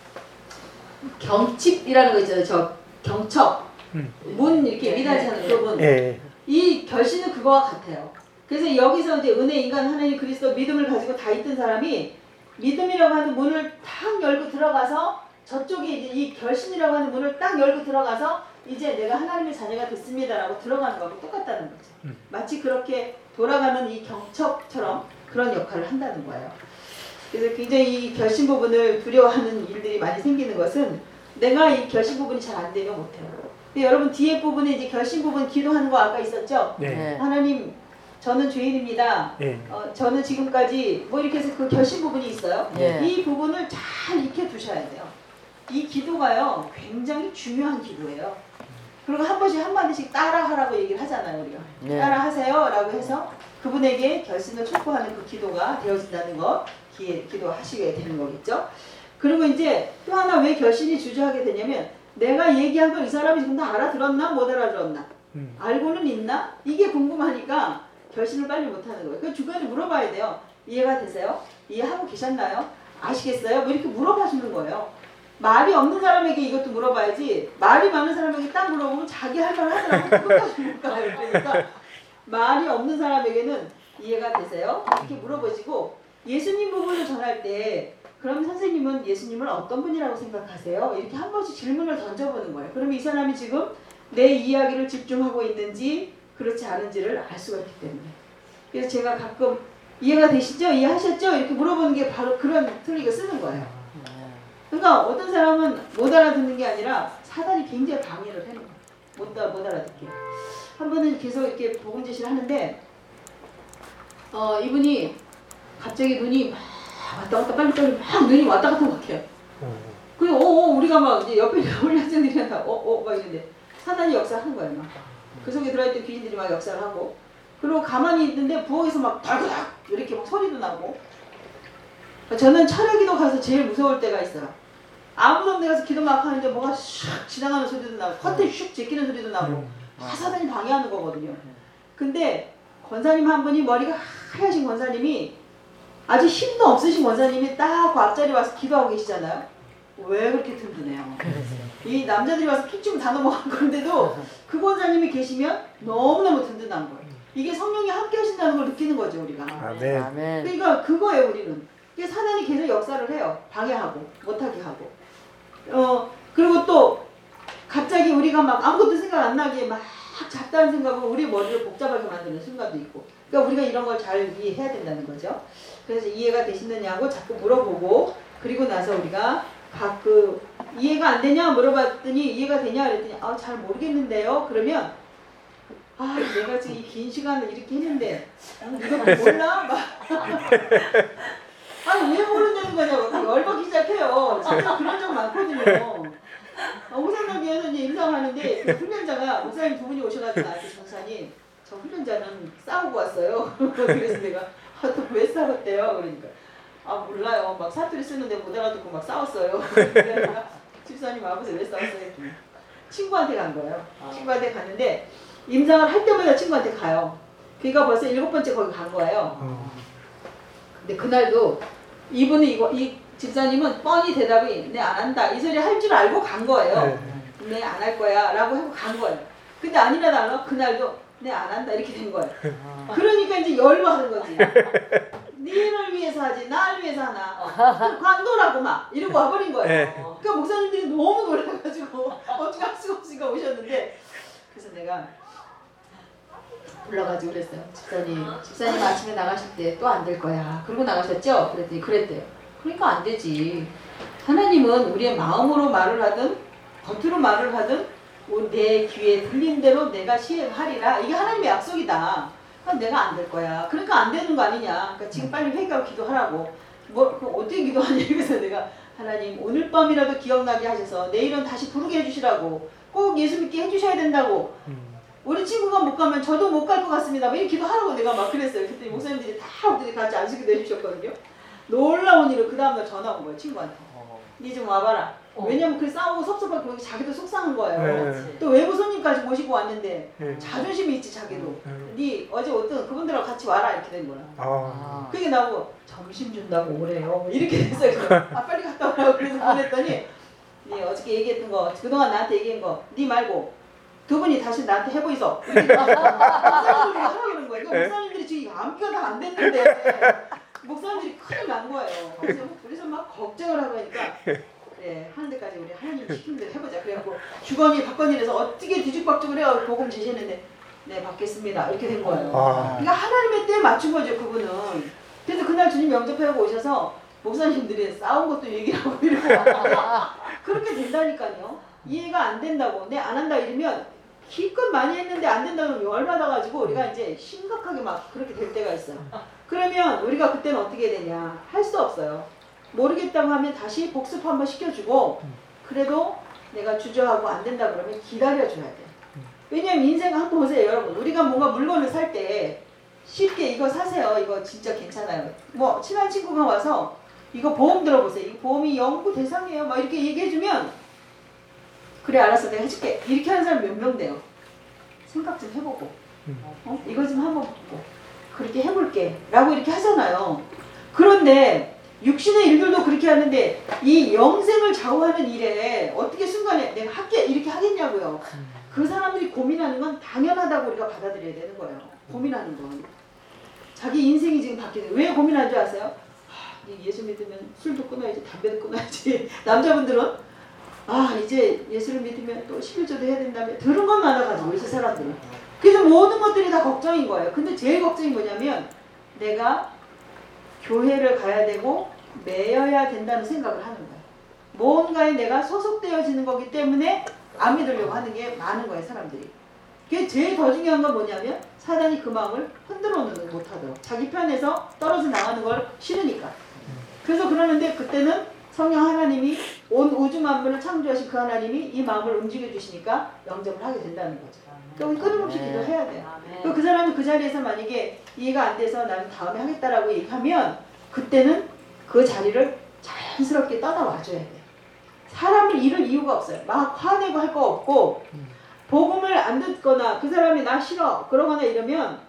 경칩이라는 거 있잖아요. 저 경첩 문 이렇게 미닫이하는 부분. 이 결심은 그거와 같아요. 그래서 여기서 이제 은혜, 인간, 하나님, 그리스도 믿음을 가지고 다 있던 사람이 믿음이라고 하는 문을 딱 열고 들어가서 저쪽에 이제 이 결심이라고 하는 문을 딱 열고 들어가서 이제 내가 하나님의 자녀가 됐습니다라고 들어가는 거하고 똑같다는 거죠. 마치 그렇게 돌아가는 이 경첩처럼 그런 역할을 한다는 거예요. 그래서 굉장히 이 결심 부분을 두려워하는 일들이 많이 생기는 것은 내가 이 결심 부분이 잘 안 되면 못해요. 근데 여러분 뒤에 부분에 이제 결심 부분 기도하는 거 아까 있었죠?
네.
하나님 저는 죄인입니다.
네.
저는 지금까지 뭐 이렇게 해서 그 결심 부분이 있어요.
네.
이 부분을 잘 익혀 두셔야 돼요. 이 기도가요 굉장히 중요한 기도예요. 그리고 한 번씩 한마디씩 따라하라고 얘기를 하잖아요. 우리가
네.
따라하세요 라고 해서 그분에게 결심을 촉구하는 그 기도가 되어진다는 거 기도하시게 되는 거겠죠. 그리고 이제 또 하나 왜 결심이 주저하게 되냐면 내가 얘기한 걸 이 사람이 지금 다 알아들었나 못 알아들었나 알고는 있나 이게 궁금하니까 결심을 빨리 못하는 거예요. 그 주변에 물어봐야 돼요. 이해가 되세요? 이해하고 계셨나요? 아시겠어요? 뭐 이렇게 물어봐 주는 거예요. 말이 없는 사람에게 이것도 물어봐야지 말이 많은 사람에게 딱 물어보면 자기 할 말 하더라고 그것까지 못 가요. 그러니까 말이 없는 사람에게는 이해가 되세요? 이렇게 물어보시고 예수님 부분을 전할 때 그럼 선생님은 예수님을 어떤 분이라고 생각하세요? 이렇게 한 번씩 질문을 던져보는 거예요. 그러면 이 사람이 지금 내 이야기를 집중하고 있는지 그렇지 않은지를 알 수가 있기 때문에. 그래서 제가 가끔 이해가 되시죠? 이해하셨죠? 이렇게 물어보는 게 바로 그런 트릭을 쓰는 거예요. 그러니까 어떤 사람은 못 알아듣는 게 아니라 사단이 굉장히 방해를 하는 거예요. 못 알아듣게. 한 번은 계속 이렇게 복음 제시를 하는데 이분이 갑자기 눈이 막 왔다 갔다 빨리 막 눈이 왔다 갔다 막 해요. 그리고 우리가 막 이제 옆에 훈련생들이 막 이러는데 사단이 역사하는 거예요. 막. 그 속에 들어있던 귀신들이 막 역사를 하고 그리고 가만히 있는데 부엌에서 막 달그닥 이렇게 막 소리도 나고 저는 철야기도 가서 제일 무서울 때가 있어요. 아무도 없는 데 가서 기도 막 하는데 뭐가 슉 지나가는 소리도 나고 커튼 슉 제끼는 소리도 나고 다 사단이 방해하는 거거든요. 근데 권사님 한 분이 머리가 하얘신 권사님이 아주 힘도 없으신 권사님이 딱 그 앞자리 와서 기도하고 계시잖아요. 왜 그렇게 든든해요? 이 남자들이 와서 픽 다 넘어간 건데도 그 권사님이 계시면 너무너무 든든한 거예요. 이게 성령이 함께 하신다는 걸 느끼는 거죠 우리가.
아멘.
그러니까 그거예요 우리는. 사단이 계속 역사를 해요. 방해하고 못하게 하고. 그리고 또 갑자기 우리가 막 아무것도 생각 안 나게 막 잡다한 생각으로 우리 머리를 복잡하게 만드는 순간도 있고. 그러니까 우리가 이런 걸 잘 이해해야 된다는 거죠. 그래서 이해가 되시느냐고 자꾸 물어보고 그리고 나서 우리가 이해가 안 되냐 물어봤더니 이해가 되냐 그랬더니 잘 모르겠는데요. 그러면 내가 지금 이 긴 시간을 이렇게 했는데 이거 몰라? 막 왜 모르냐는 거냐고 열받기 시작해요. 진짜 그런 적 많거든요. 옥상교회에서 이제 임상하는데 그 훈련자가 목사님 2분이 오셔가지고 나한테 전사님 저 훈련자는 싸우고 왔어요. 그래서 내가 또 왜 싸웠대요? 그러니까 몰라요. 막 사투리 쓰는데 못 알아듣고 막 싸웠어요. 그러니까 집사님 아버지 왜 싸웠어요? 친구한테 간 거예요. 친구한테 갔는데 임상을 할 때마다 친구한테 가요. 그러니까 벌써 7번째 거기 간 거예요. 근데 그날도 이분은 이 집사님은 뻔히 대답이 네 안 한다 이 소리 할 줄 알고 간 거예요. 네 안 할 거야 라고 하고 간 거예요. 근데 아니라 달라 그날도 네 안 한다 이렇게 된 거예요. 그러니까 이제 열로 하는 거지. 니를 위해서 하지 나를 위해서 하나 관도라고 막 이러고 와버린 거예요. 그러니까 목사님들이 너무 놀라가지고 어떻게 할 수가 없으니까 오셨는데 그래서 내가 불러가지고 그랬어요. 집사님 아침에 나가실 때 또 안 될 거야. 그러고 나가셨죠? 그랬더니 그랬대요. 그러니까 안 되지. 하나님은 우리의 마음으로 말을 하든 겉으로 말을 하든 내 귀에 들린 대로 내가 시행하리라. 이게 하나님의 약속이다. 그럼 내가 안 될 거야. 그러니까 안 되는 거 아니냐. 그러니까 지금 빨리 회개하고 기도하라고. 어떻게 기도하냐. 그래서 내가 하나님 오늘 밤이라도 기억나게 하셔서 내일은 다시 부르게 해주시라고 꼭 예수 믿게 해주셔야 된다고 우리 친구가 못 가면 저도 못 갈 것 같습니다. 이 기도하라고 내가 막 그랬어요. 그랬더니 목사님들이 다 우리 같이 안수기도 해주셨거든요. 놀라운 일을 그 다음날 전화 온 거예요. 친구한테. 니 좀 와봐라. 왜냐면 그 싸우고 섭섭하고 그러니까 자기도 속상한 거예요. 또 외부 손님까지 모시고 왔는데 자존심이 있지 자기도. 니 어제 어떤 그분들하고 같이 와라 이렇게 된 거야. 그게 나보고 점심 준다고 오래요. 이렇게 됐어요. 빨리 갔다 오라고 그래서 보냈더니 니 어저께 얘기했던 거 그동안 나한테 얘기한 거 니 말고 두 분이 다시 나한테 해보이소. 목사님들이 하라고 그러는 거예요. 목사님들이 지금 암기가 다 안 됐는데 목사님들이 큰일 난 거예요. 그래서 막 걱정을 하고 하니까 그래 하는 데까지 우리 하나님 시키는 대로 해보자. 그래갖고 주거니 받거니해서 어떻게 뒤죽박죽을 해요. 복음 제시했는데 네 받겠습니다. 이렇게 된 거예요. 그러니까 하나님의 때에 맞춘 거죠 그분은. 그래서 그날 주님 영접하고 오셔서 목사님들이 싸운 것도 얘기를 하고 이러고 그렇게 된다니까요. 이해가 안 된다고 네 안 한다 이러면 기껏 많이 했는데 안 된다면 열받아가지고 우리가 이제 심각하게 막 그렇게 될 때가 있어요. 그러면 우리가 그때는 어떻게 되냐 할 수 없어요. 모르겠다고 하면 다시 복습 한번 시켜주고 그래도 내가 주저하고 안 된다 그러면 기다려줘야 돼. 왜냐면 인생 한번 보세요 여러분. 우리가 뭔가 물건을 살 때 쉽게 이거 사세요. 이거 진짜 괜찮아요. 뭐 친한 친구가 와서 이거 보험 들어보세요. 이거 보험이 연구 대상이에요. 막 이렇게 얘기해주면 그래 알았어 내가 해줄게. 이렇게 하는 사람 몇 명 돼요. 생각 좀 해보고 이거 좀 한번 보고 그렇게 해볼게 라고 이렇게 하잖아요. 그런데 육신의 일들도 그렇게 하는데 이 영생을 좌우하는 일에 어떻게 순간에 내가 할게 이렇게 하겠냐고요. 그 사람들이 고민하는 건 당연하다고 우리가 받아들여야 되는 거예요. 고민하는 건 자기 인생이 지금 바뀌는 왜 고민하는 줄 아세요? 예수 믿으면 술도 끊어야지 담배도 끊어야지. 남자분들은 이제 예수를 믿으면 또 11조도 해야 된다며 들은 건 많아가지고 요새 사람들은. 그래서 모든 것들이 다 걱정인 거예요. 근데 제일 걱정이 뭐냐면 내가 교회를 가야 되고 매여야 된다는 생각을 하는 거예요. 뭔가에 내가 소속되어지는 거기 때문에 안 믿으려고 하는 게 많은 거예요 사람들이. 그게 제일 더 중요한 건 뭐냐면 사단이 그 마음을 흔들어놓는 못하도록 자기 편에서 떨어져 나가는 걸 싫으니까. 그래서 그러는데 그때는 성령 하나님이 온 우주 만물을 창조하신 그 하나님이 이 마음을 움직여 주시니까 영접을 하게 된다는 거죠. 그러니까 끊임없이 기도해야 돼요. 그 사람이 그 자리에서 만약에 이해가 안 돼서 나는 다음에 하겠다라고 얘기하면 그때는 그 자리를 자연스럽게 떠나와줘야 돼요. 사람을 잃을 이유가 없어요. 막 화내고 할 거 없고 복음을 안 듣거나 그 사람이 나 싫어 그러거나 이러면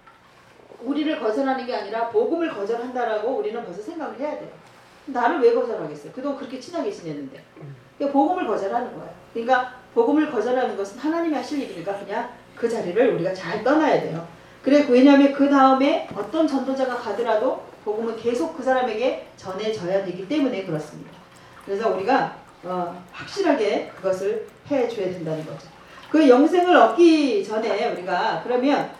우리를 거절하는 게 아니라 복음을 거절한다라고 우리는 벌써 생각을 해야 돼요. 나를 왜 거절하겠어요? 그동안 그렇게 친하게 지냈는데. 그러니까 복음을 거절하는 거예요. 그러니까 복음을 거절하는 것은 하나님이 하실 일이니까 그냥 그 자리를 우리가 잘 떠나야 돼요. 그래 왜냐하면 그 다음에 어떤 전도자가 가더라도 복음은 계속 그 사람에게 전해져야 되기 때문에 그렇습니다. 그래서 우리가 확실하게 그것을 해줘야 된다는 거죠. 그 영생을 얻기 전에 우리가 그러면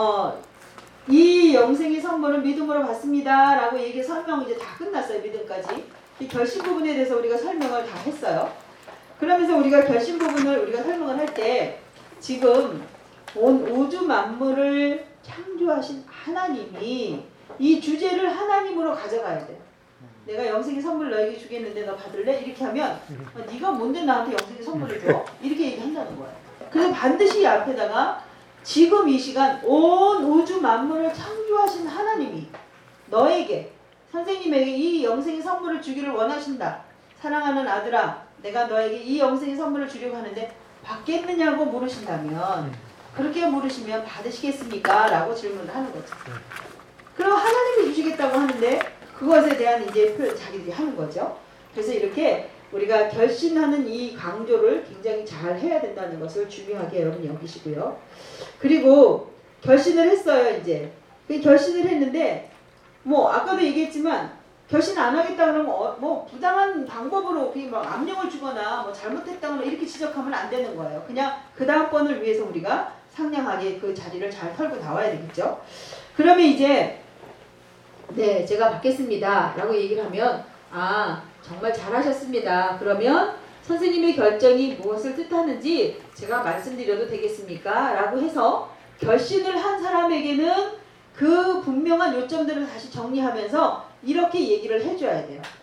이 영생의 선물은 믿음으로 받습니다 라고 얘기 설명 이제 다 끝났어요. 믿음까지 이 결심 부분에 대해서 우리가 설명을 다 했어요. 그러면서 우리가 결심 부분을 우리가 설명을 할 때 지금 온 우주 만물을 창조하신 하나님이 이 주제를 하나님으로 가져가야 돼요. 내가 영생의 선물 너에게 주겠는데 너 받을래? 이렇게 하면 네가 뭔데 나한테 영생의 선물을 줘? 이렇게 얘기한다는 거예요. 그래서 반드시 이 앞에다가 지금 이 시간 온 우주 만물을 창조하신 하나님이 너에게 선생님에게 이 영생의 선물을 주기를 원하신다. 사랑하는 아들아 내가 너에게 이 영생의 선물을 주려고 하는데 받겠느냐고 물으신다면 그렇게 물으시면 받으시겠습니까? 라고 질문을 하는 거죠. 그럼 하나님이 주시겠다고 하는데 그것에 대한 이제 표현 자기들이 하는 거죠. 그래서 이렇게 우리가 결심하는 이 강조를 굉장히 잘 해야 된다는 것을 중요하게 여러분 여기시고요. 그리고 결심을 했어요. 이제 결심을 했는데 뭐 아까도 얘기했지만 결심 안 하겠다 그러면 뭐 부당한 방법으로 그냥 막 압력을 주거나 뭐 잘못했다거나 이렇게 지적하면 안 되는 거예요. 그냥 그 다음번을 위해서 우리가 상냥하게 그 자리를 잘 털고 나와야 되겠죠. 그러면 이제 네 제가 받겠습니다 라고 얘기를 하면 정말 잘하셨습니다. 그러면 선생님의 결정이 무엇을 뜻하는지 제가 말씀드려도 되겠습니까? 라고 해서 결심을 한 사람에게는 그 분명한 요점들을 다시 정리하면서 이렇게 얘기를 해줘야 돼요.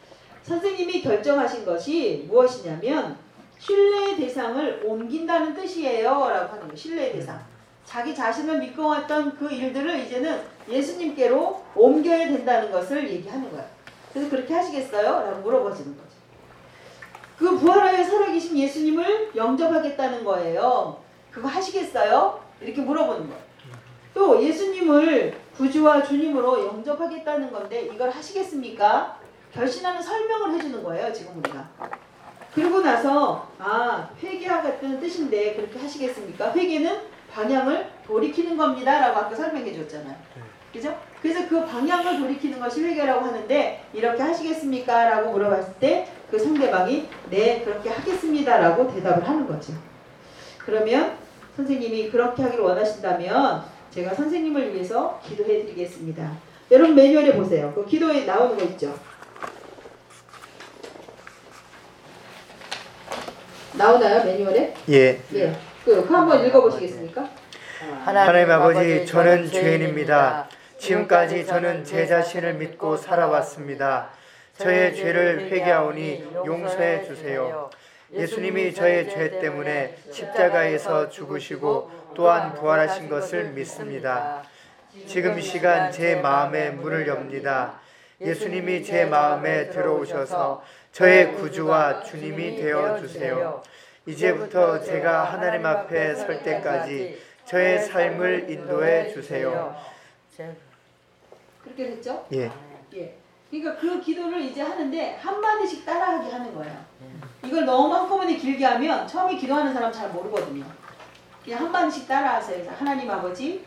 선생님이 결정하신 것이 무엇이냐면 신뢰의 대상을 옮긴다는 뜻이에요 라고 하는 거예요. 신뢰의 대상. 자기 자신을 믿고 왔던 그 일들을 이제는 예수님께로 옮겨야 된다는 것을 얘기하는 거예요. 그래서 그렇게 하시겠어요? 라고 물어보시는 거죠. 그 부활하여 살아계신 예수님을 영접하겠다는 거예요. 그거 하시겠어요? 이렇게 물어보는 거예요. 또 예수님을 구주와 주님으로 영접하겠다는 건데 이걸 하시겠습니까? 결신하는 설명을 해주는 거예요. 지금 우리가. 그리고 나서 회개하겠다는 뜻인데 그렇게 하시겠습니까? 회개는 방향을 돌이키는 겁니다 라고 아까 설명해 줬잖아요. 그죠? 그래서 그 방향을 돌이키는 것이 회개라고 하는데 이렇게 하시겠습니까? 라고 물어봤을 때 그 상대방이 네 그렇게 하겠습니다 라고 대답을 하는 거죠. 그러면 선생님이 그렇게 하기를 원하신다면 제가 선생님을 위해서 기도해 드리겠습니다. 여러분 매뉴얼에 보세요. 그 기도에 나오는 거 있죠? 나오나요 매뉴얼에?
예.
예. 그 한번 읽어보시겠습니까?
하나님 아버지, 저는 죄인입니다. 지금까지 저는 제 자신을 믿고 살아왔습니다. 저의 죄를 회개하오니 용서해 주세요. 예수님이 저의 죄 때문에 십자가에서 죽으시고 또한 부활하신 것을 믿습니다. 지금 이 시간 제 마음에 문을 엽니다. 예수님이 제 마음에 들어오셔서 저의 구주와 주님이 되어 주세요. 이제부터 제가 하나님 앞에 설 때까지 저의 삶을 인도해 주세요.
그렇게 됐죠?
예.
예. 그러니까 그 기도를 이제 하는데 한마디씩 따라하게 하는 거예요. 이걸 너무 한꺼번에 길게 하면 처음에 기도하는 사람 잘 모르거든요. 그냥 한마디씩 따라하세요. 그래서 하나님 아버지,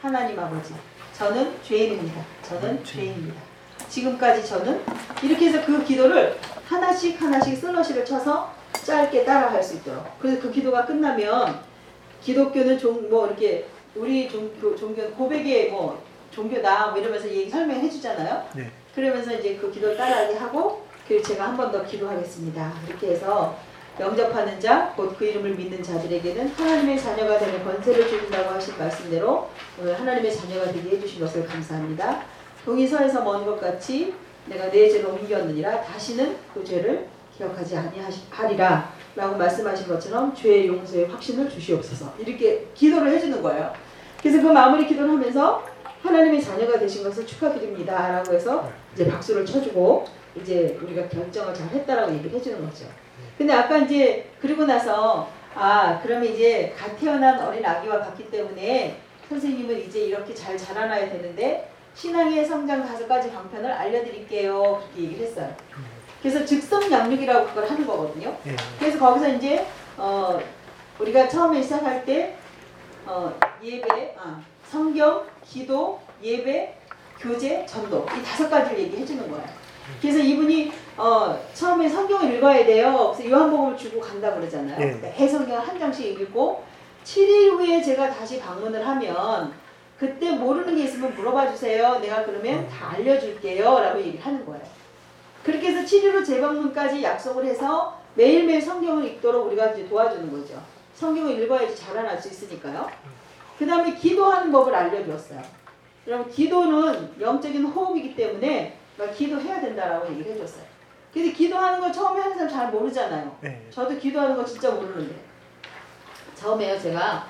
저는 죄인입니다. 저는 죄인입니다. 지금까지 저는 이렇게 해서 그 기도를 하나씩 슬러시를 쳐서 짧게 따라할 수 있도록. 그래서 그 기도가 끝나면 기독교는 이렇게 우리 종교 고백의 종교다 이러면서 설명해 주잖아요.
네.
그러면서 이제 그 기도를 따라하게 하고 그리고 제가 한 번 더 기도하겠습니다. 이렇게 해서 영접하는 자, 곧 그 이름을 믿는 자들에게는 하나님의 자녀가 되는 권세를 주신다고 하신 말씀대로 오늘 하나님의 자녀가 되게 해주신 것을 감사합니다. 동이 서에서 먼 것 같이 내가 내 죄를 옮겼느니라 다시는 그 죄를 기억하지 아니하리라 라고 말씀하신 것처럼 죄의 용서의 확신을 주시옵소서 이렇게 기도를 해주는 거예요. 그래서 그 마무리 기도를 하면서 하나님의 자녀가 되신 것을 축하드립니다 라고 해서 이제 박수를 쳐주고 이제 우리가 결정을 잘 했다라고 얘기를 해주는 거죠. 근데 아까 이제 그리고 나서 그러면 이제 갓 태어난 어린 아기와 같기 때문에 선생님은 이제 이렇게 잘 자라나야 되는데 신앙의 성장 5가지 방편을 알려드릴게요 그렇게 얘기를 했어요. 그래서 즉석 양육이라고 그걸 하는 거거든요. 그래서 거기서 이제 우리가 처음에 시작할 때 예배, 성경, 기도, 예배, 교제, 전도 이 5가지를 얘기해 주는 거예요. 그래서 이분이 처음에 성경을 읽어야 돼요. 그래서 요한복음을 주고 간다 그러잖아요. 그러니까 해성경을 한 장씩 읽고 7일 후에 제가 다시 방문을 하면 그때 모르는 게 있으면 물어봐 주세요. 내가 그러면 다 알려줄게요 라고 얘기를 하는 거예요. 그렇게 해서 7일 후 재방문까지 약속을 해서 매일매일 성경을 읽도록 우리가 이제 도와주는 거죠. 성경을 읽어야지 자라날 수 있으니까요. 그 다음에 기도하는 법을 알려주었어요. 여러분 기도는 영적인 호흡이기 때문에 기도해야 된다라고 얘기를 해줬어요. 근데 기도하는 거 처음에 하는 사람 잘 모르잖아요. 저도 기도하는 거 진짜 모르는데 처음에요 제가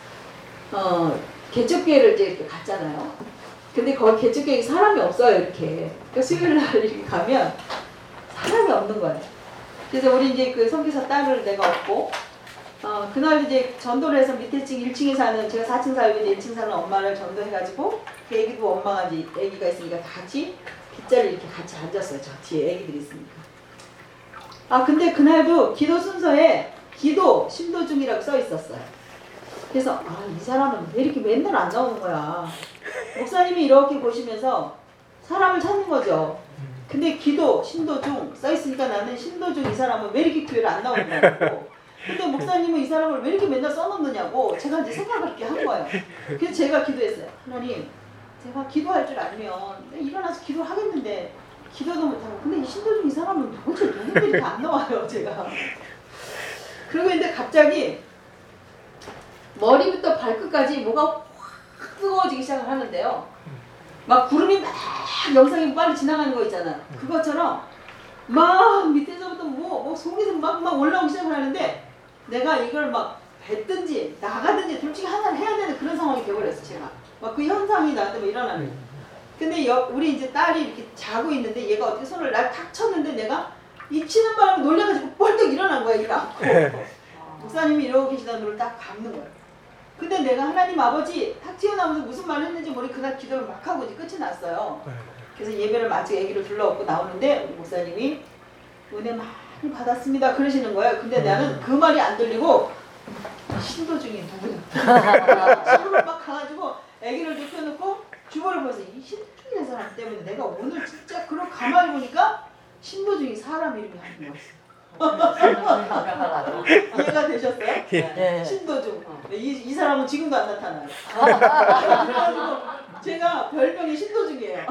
개척교회를 이제 이렇게 갔잖아요. 근데 거기 개척교회에 사람이 없어요 이렇게. 그러니까 수요일날 이렇게 가면 사람이 없는 거예요. 그래서 우리 이제 그 선교사 딸을 내가 얻고 그날 이제 전도를 해서 밑에 층 1층에 사는 제가 4층 살고 있는데 1층 사는 엄마를 전도해가지고 그 애기도 엄마가 이제 애기가 있으니까 같이 빗자루 이렇게 같이 앉았어요. 저 뒤에 애기들이 있으니까. 근데 그날도 기도 순서에 기도 심도 중이라고 써 있었어요. 그래서 이 사람은 왜 이렇게 맨날 안 나오는 거야. 목사님이 이렇게 보시면서 사람을 찾는 거죠. 근데 기도 심도 중 써 있으니까 나는 심도 중 이 사람은 왜 이렇게 교회를 안 나오느냐고. 근데 목사님은 이 사람을 왜 이렇게 맨날 써놓느냐고 제가 이제 생각을 이렇게 한 거예요. 그래서 제가 기도했어요. 하나님, 제가 기도할 줄 알면 일어나서 기도하겠는데 기도도 못하고 근데 이 심도 중 이 사람은 도대체 왜 이렇게 안 나와요 제가. 그러고 있는데 갑자기 머리부터 발끝까지 뭐가 확 뜨거워지기 시작을 하는데요. 막 구름이 막 영상이 빨리 지나가는 거 있잖아요. 그것처럼 막 밑에서부터 뭐 속에서 막 올라오기 시작을 하는데 내가 이걸 막 뱉든지 나가든지 둘 중에 하나를 해야 되는 그런 상황이 되어버렸어 제가. 막 그 현상이 나한테 뭐 일어나는. 근데 우리 이제 딸이 이렇게 자고 있는데 얘가 어떻게 손을 날 탁 쳤는데 내가 이 치는 바람에 놀래가지고 뻘떡 일어난 거야. 일어나고 목사님이 이러고 계시다 눈을 딱 감는 거야. 근데 내가 하나님 아버지 탁 튀어나오면서 무슨 말을 했는지 모르고 그날 기도를 막 하고 이제 끝이 났어요. 그래서 예배를 마치고 애기를 둘러엎고 나오는데 우리 목사님이 은혜 많이 받았습니다 그러시는 거예요. 근데 나는 그 말이 안 들리고 신도 중에 누구냐 신도를 막 가가지고 애기를 눕혀놓고 주보를 보면서 이 신도 중이라는 사람 때문에 내가 오늘 진짜 그런 가만히 보니까 신도 중이 사람 이름이 한 거였어. 이해가 되셨어요?
네.
신도중. 이 사람은 지금도 안 나타나요. 그래가지고 제가 별명이 신도중이에요.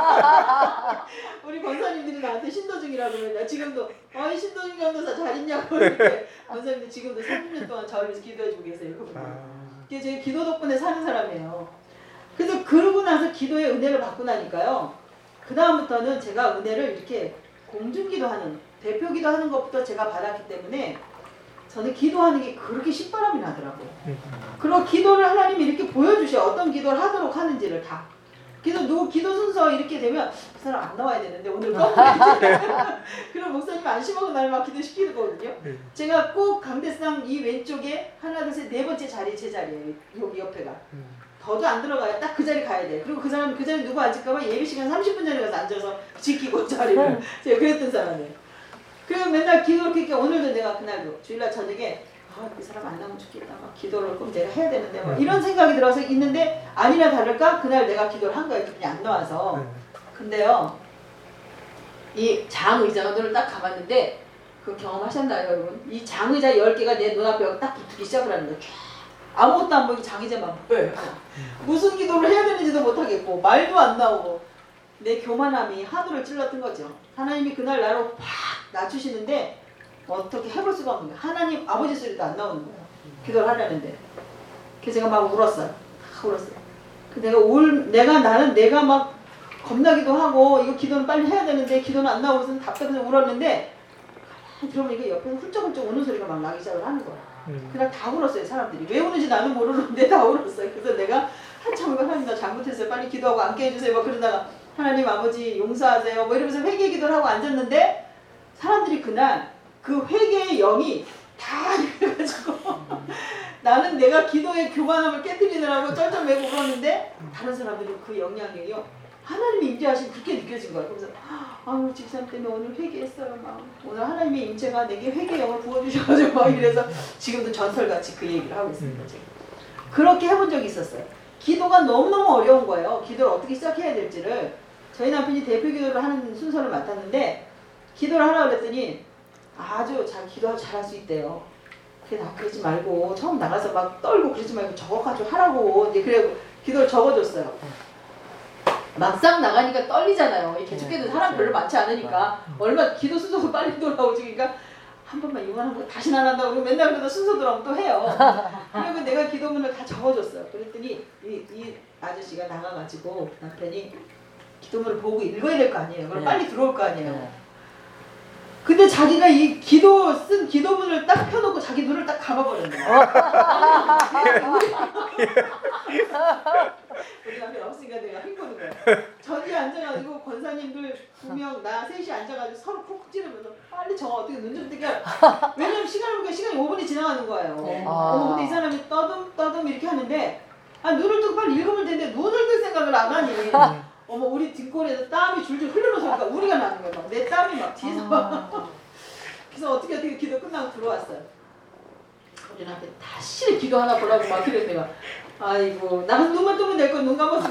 우리 권사님들이 나한테 신도중이라고 그러면 지금도 이 신도중 전도사 잘 있냐고 이렇게 권사님들 지금도 30년 동안 저를 위해서 기도해주고 계세요. 그게 제 기도 덕분에 사는 사람이에요. 그래서 그러고 나서 기도의 은혜를 받고 나니까요. 그 다음부터는 제가 은혜를 이렇게 공중기도하는 대표 기도하는 것부터 제가 받았기 때문에 저는 기도하는 게 그렇게 신바람이 나더라고요. 그리고 기도를 하나님이 이렇게 보여주셔. 어떤 기도를 하도록 하는지를 다. 그래서 누구 기도 순서 이렇게 되면 그 사람 안 나와야 되는데 오늘 그럼 목사님 안심하고 날 막 기도시키거든요. 제가 꼭 강대상 이 왼쪽에 하나 둘 셋 네 번째 자리 제 자리예요. 여기 옆에가. 더도 안 들어가요. 딱 그 자리 가야 돼. 그리고 그 사람 그 자리 누구 앉을까봐 예배 시간 30분 전에 가서 앉아서 지키고 자리를. 제가 그랬던 사람이에요. 그래서 맨날 기도를 그렇게 오늘도 내가 그날도 주일날 저녁에 이 사람 안 나오면 좋겠다. 막 기도를 꼭 내가 해야 되는데 막 이런 생각이 들어서 있는데 아니나 다를까 그날 내가 기도를 한 거예요. 그분이 안 나와서. 근데요. 이 장의자가 눈을 딱 감았는데 그 경험하셨나요 여러분? 이 장의자 10개가 내 눈앞에 딱 붙기 시작을 하는 거예요. 아무것도 안 보이고 장의자만 보여요. 무슨 기도를 해야 되는지도 못하겠고 말도 안 나오고 내 교만함이 하늘을 찔렀던 거죠. 하나님이 그날 나를 팍 낮추시는데 어떻게 해볼 수가 없는 거예요. 하나님 아버지 소리도 안 나오는 거예요. 기도를 하려는데. 그래서 제가 막 울었어요. 다 울었어요. 내가 막 겁나기도 하고 이거 기도는 빨리 해야 되는데 기도는 안 나오고서 답답해서 울었는데 들어보면 이거 옆에서 훌쩍훌쩍 우는 소리가 막 나기 시작을 하는 거야. 그날 다 울었어요. 사람들이. 왜 우는지 나는 모르는데 다 울었어요. 그래서 내가 한참 울고 하나님 나 잘못했어요. 빨리 기도하고 앉게 해주세요. 막 그러다가 하나님 아버지 용서하세요. 뭐 이러면서 회개 기도를 하고 앉았는데 사람들이 그날 그 회개의 영이 다 이래가지고 나는 내가 기도의 교만함을 깨뜨리느라고 쩔쩔매고 울었는데 다른 사람들은 그 영향이요. 하나님의 임재하심 그렇게 느껴진 거예요. 그래서 집사님 때문에 오늘 회개했어요. 막 오늘 하나님의 임재가 내게 회개 영을 부어주셔가지고 막 이래서 지금도 전설같이 그 얘기를 하고 있습니다. 지금. 그렇게 해본 적이 있었어요. 기도가 너무너무 어려운 거예요. 기도를 어떻게 시작해야 될지를. 저희 남편이 대표 기도를 하는 순서를 맡았는데 기도를 하라고 그랬더니 아주 잘 기도하고 잘할 수 있대요. 그래 나 그러지 말고 처음 나가서 막 떨고 그러지 말고 적어가지고 하라고 이제 그래 기도를 적어줬어요. 막상 나가니까 떨리잖아요. 이 개척교회도 사람 별로 많지 않으니까 얼마 기도 순서가 빨리 돌아오지. 그러니까 한 번만 이만한 거 다시는 안 한다고 그러고 맨날 그러다 순서 들어오면 또 해요. 그리고 내가 기도문을 다 적어줬어요. 그랬더니 이 아저씨가 나가가지고 남편이 기도문을 보고 읽어야 될 거 아니에요. 그럼 빨리 들어올 거 아니에요. 근데 자기가 이 쓴 기도문을 딱 펴놓고 자기 눈을 딱 감아버렸네. 우리 남편 없으니까 내가 헹구는 거야. 저기 앉아가지고 권사님들 2명 나 셋이 앉아가지고 서로 콕콕 찌르면서 빨리 저 어떻게 눈 좀 뜨게 왜냐면 시간을 보니까 시간이 5분이 지나가는 거예요. 근데 이 사람이 떠듬 이렇게 하는데 눈을 뜨고 빨리 읽으면 되는데 눈을 뜰 생각을 안 하니 우리 등골에서 땀이 줄줄 흐르는 소리가 우리가 나는 거야. 막 내 땀이 막 뒤에서 그래서 어떻게 기도 끝나고 들어왔어요. 우리 남편 다시 기도 하나 보라고 막 그랬는데 내가 아이고 나는 눈만 뜨면 될 거 눈 감았어.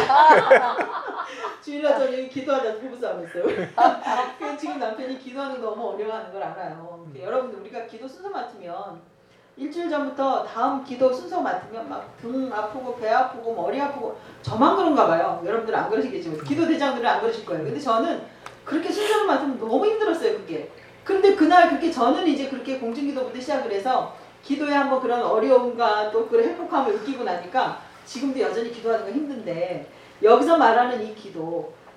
주일날 저녁에 기도하자 부부싸움 했어요. 그래서 지금 남편이 기도하는 거 너무 어려워하는 걸 알아요. 여러분들 우리가 기도 순서 맡으면 일주일 전부터 다음 기도 순서 맡으면 막 등 아프고 배 아프고 머리 아프고 저만 그런가 봐요. 여러분들은 안 그러시겠지만 기도 대장들은 안 그러실 거예요. 근데 저는 그렇게 순서를 맡으면 너무 힘들었어요. 그게. 그런데 그날 그렇게 저는 이제 그렇게 공중기도부터 시작을 해서 기도에 한번 그런 어려움과 또 그런 행복함을 느끼고 나니까 지금도 여전히 기도하는 건 힘든데 여기서 말하는 이 기도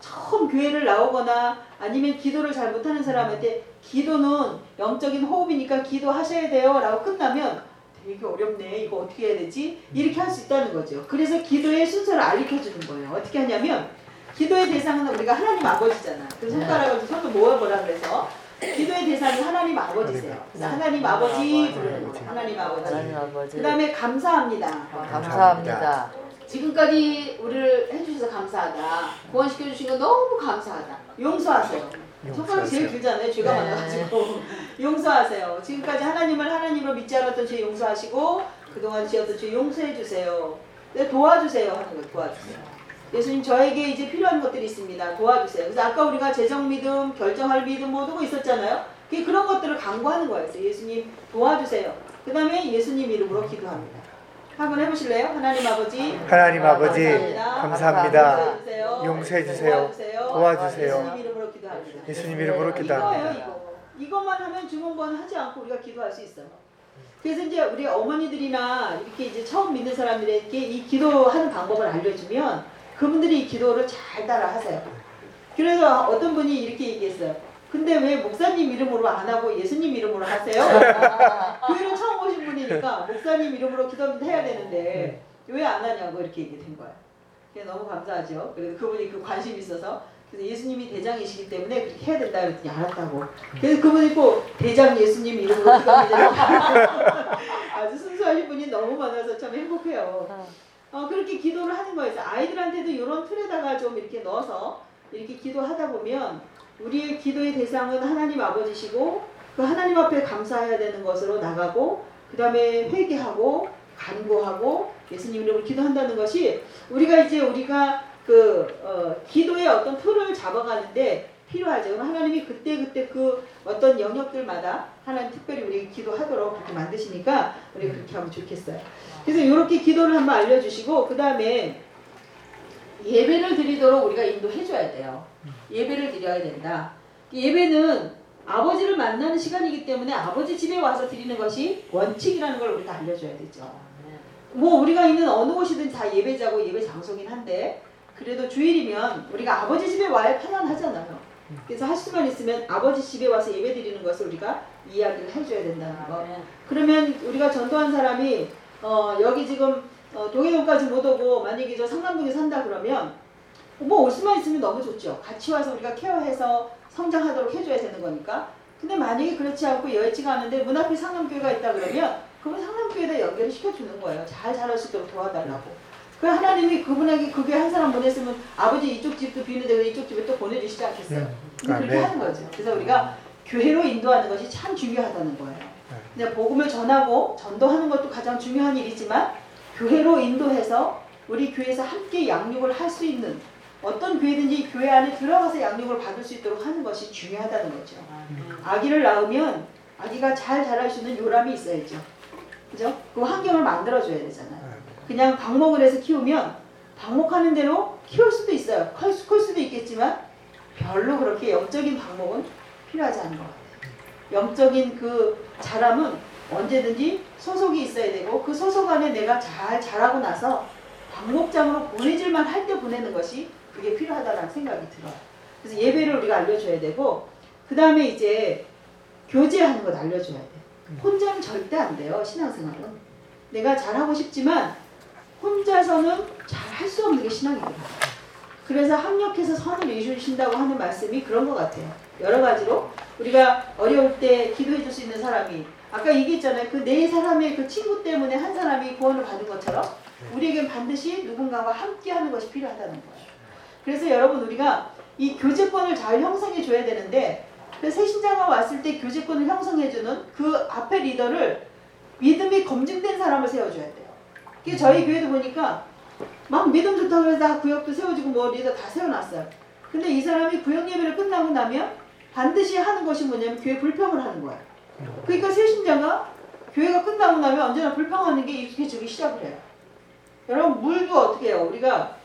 처음 교회를 나오거나 아니면 기도를 잘 못하는 사람한테 기도는 영적인 호흡이니까 기도하셔야 돼요 라고 끝나면 되게 어렵네, 이거 어떻게 해야 되지? 이렇게 할 수 있다는 거죠. 그래서 기도의 순서를 알려주는 거예요. 어떻게 하냐면 기도의 대상은 우리가 하나님 아버지잖아. 그 손가락을 손을 모아보라 그래서 기도의 대상이 하나님 아버지세요. 그래서 하나님 아버지 부르는 거예요. 하나님 아버지. 그 다음에 감사합니다.
감사합니다.
지금까지 우리를 해주셔서 감사하다. 구원시켜 주신 거 너무 감사하다. 용서하세요. 손가락이 제일 길잖아요. 죄가 많아가지고. 용서하세요. 지금까지 하나님을 하나님으로 믿지 않았던 죄 용서하시고 그동안 지었던 죄 용서해 주세요. 도와주세요 하는 거예요. 도와주세요. 예수님 저에게 이제 필요한 것들이 있습니다. 도와주세요. 그래서 아까 우리가 재정 믿음, 결정할 믿음 모두가 있었잖아요. 그런 것들을 강구하는 거예요. 그래서 예수님 도와주세요. 그 다음에 예수님 이름으로 기도합니다. 한번 해보실래요? 하나님 아버지,
하나님 아버지 감사합니다.
용서해 주세요.
도와주세요.
예수님 이름으로 기도합니다.
예수님 이름으로 기도합니다.
이거예요. 이것만 하면 주문번 하지 않고 우리가 기도할 수 있어요. 그래서 이제 우리 어머니들이나 이렇게 이제 처음 믿는 사람들에게 이 기도하는 방법을 알려주면 그분들이 이 기도를 잘 따라 하세요. 그래서 어떤 분이 이렇게 얘기했어요. 근데 왜 목사님 이름으로 안 하고 예수님 이름으로 하세요? 교회를 처음 오신 분이니까 목사님 이름으로 기도해야 되는데 왜 안 하냐고 이렇게 얘기된 거예요. 너무 감사하죠. 그래서 그분이 그 관심이 있어서 그래서 예수님이 대장이시기 때문에 그렇게 해야 된다 그랬더니 알았다고. 그래서 그분이 꼭 대장 예수님 이름으로 기도하려고 아주 순수하신 분이 너무 많아서 참 행복해요. 그렇게 기도를 하는 거예요. 아이들한테도 이런 틀에다가 좀 이렇게 넣어서 이렇게 기도하다 보면 우리의 기도의 대상은 하나님 아버지시고 그 하나님 앞에 감사해야 되는 것으로 나가고 그 다음에 회개하고 간구하고 예수님 이름으로 기도한다는 것이 우리가 기도의 어떤 틀을 잡아가는데 필요하죠. 하나님이 그때 그 어떤 영역들마다 하나님 특별히 우리 기도하도록 그렇게 만드시니까 우리가 그렇게 하면 좋겠어요. 그래서 이렇게 기도를 한번 알려주시고 그 다음에 예배를 드리도록 우리가 인도해줘야 돼요. 예배를 드려야 된다. 예배는 아버지를 만나는 시간이기 때문에 아버지 집에 와서 드리는 것이 원칙이라는 걸 우리가 알려줘야 되죠. 뭐 우리가 있는 어느 곳이든 다 예배자고 예배 장소긴 한데 그래도 주일이면 우리가 아버지 집에 와야 편안하잖아요. 그래서 할 수만 있으면 아버지 집에 와서 예배 드리는 것을 우리가 이야기를 해줘야 된다는 거. 그러면 우리가 전도한 사람이 여기 지금 동해동까지 못 오고 만약에 저 상남동에 산다 그러면 뭐 올 수만 있으면 너무 좋죠. 같이 와서 우리가 케어해서 성장하도록 해줘야 되는 거니까. 근데 만약에 그렇지 않고 여의치가 않은데 문 앞에 상남교회가 있다 그러면 그분 상남교회에다 연결을 시켜주는 거예요. 잘 자랄 수 있도록 도와달라고. 그 하나님이 그분에게 그 교회 한 사람 보냈으면 아버지 이쪽 집도 비는데 이쪽 집에 또 보내주시지 않겠어요? 그렇게 하는 거죠. 그래서 우리가 교회로 인도하는 것이 참 중요하다는 거예요. 근데 복음을 전하고 전도하는 것도 가장 중요한 일이지만 교회로 인도해서 우리 교회에서 함께 양육을 할 수 있는 어떤 교회든지 교회 안에 들어가서 양육을 받을 수 있도록 하는 것이 중요하다는 거죠. 아기를 낳으면 아기가 잘 자랄 수 있는 요람이 있어야죠. 그죠? 그 환경을 만들어줘야 되잖아요. 그냥 방목을 해서 키우면 방목하는 대로 키울 수도 있어요. 클 수도 있겠지만 별로 그렇게 영적인 방목은 필요하지 않은 것 같아요. 영적인 그 자람은 언제든지 소속이 있어야 되고 그 소속 안에 내가 잘 자라고 나서 방목장으로 보내질만 할 때 보내는 것이 그게 필요하다는 생각이 들어요. 그래서 예배를 우리가 알려줘야 되고 그 다음에 이제 교제하는 것 알려줘야 돼. 혼자는 절대 안 돼요. 신앙생활은. 내가 잘하고 싶지만 혼자서는 잘 할 수 없는 게 신앙이거든요. 그래서 합력해서 선을 이루신다고 하는 말씀이 그런 것 같아요. 여러 가지로 우리가 어려울 때 기도해 줄 수 있는 사람이 아까 얘기했잖아요. 그 네 사람의 그 친구 때문에 한 사람이 구원을 받은 것처럼 우리에겐 반드시 누군가와 함께 하는 것이 필요하다는 거예요. 그래서 여러분 우리가 이 교제권을 잘 형성해 줘야 되는데 새신자가 왔을 때 교제권을 형성해 주는 그 앞에 리더를 믿음이 검증된 사람을 세워줘야 돼요. 그게 저희 교회도 보니까 막 믿음 좋다고 해서 다 구역도 세워주고 뭐 리더 다 세워놨어요. 근데 이 사람이 구역 예배를 끝나고 나면 반드시 하는 것이 뭐냐면 교회 불평을 하는 거예요. 그러니까 새신자가 교회가 끝나고 나면 언제나 불평하는 게 익숙해지기 시작을 해요. 여러분 물도 어떻게 해요? 우리가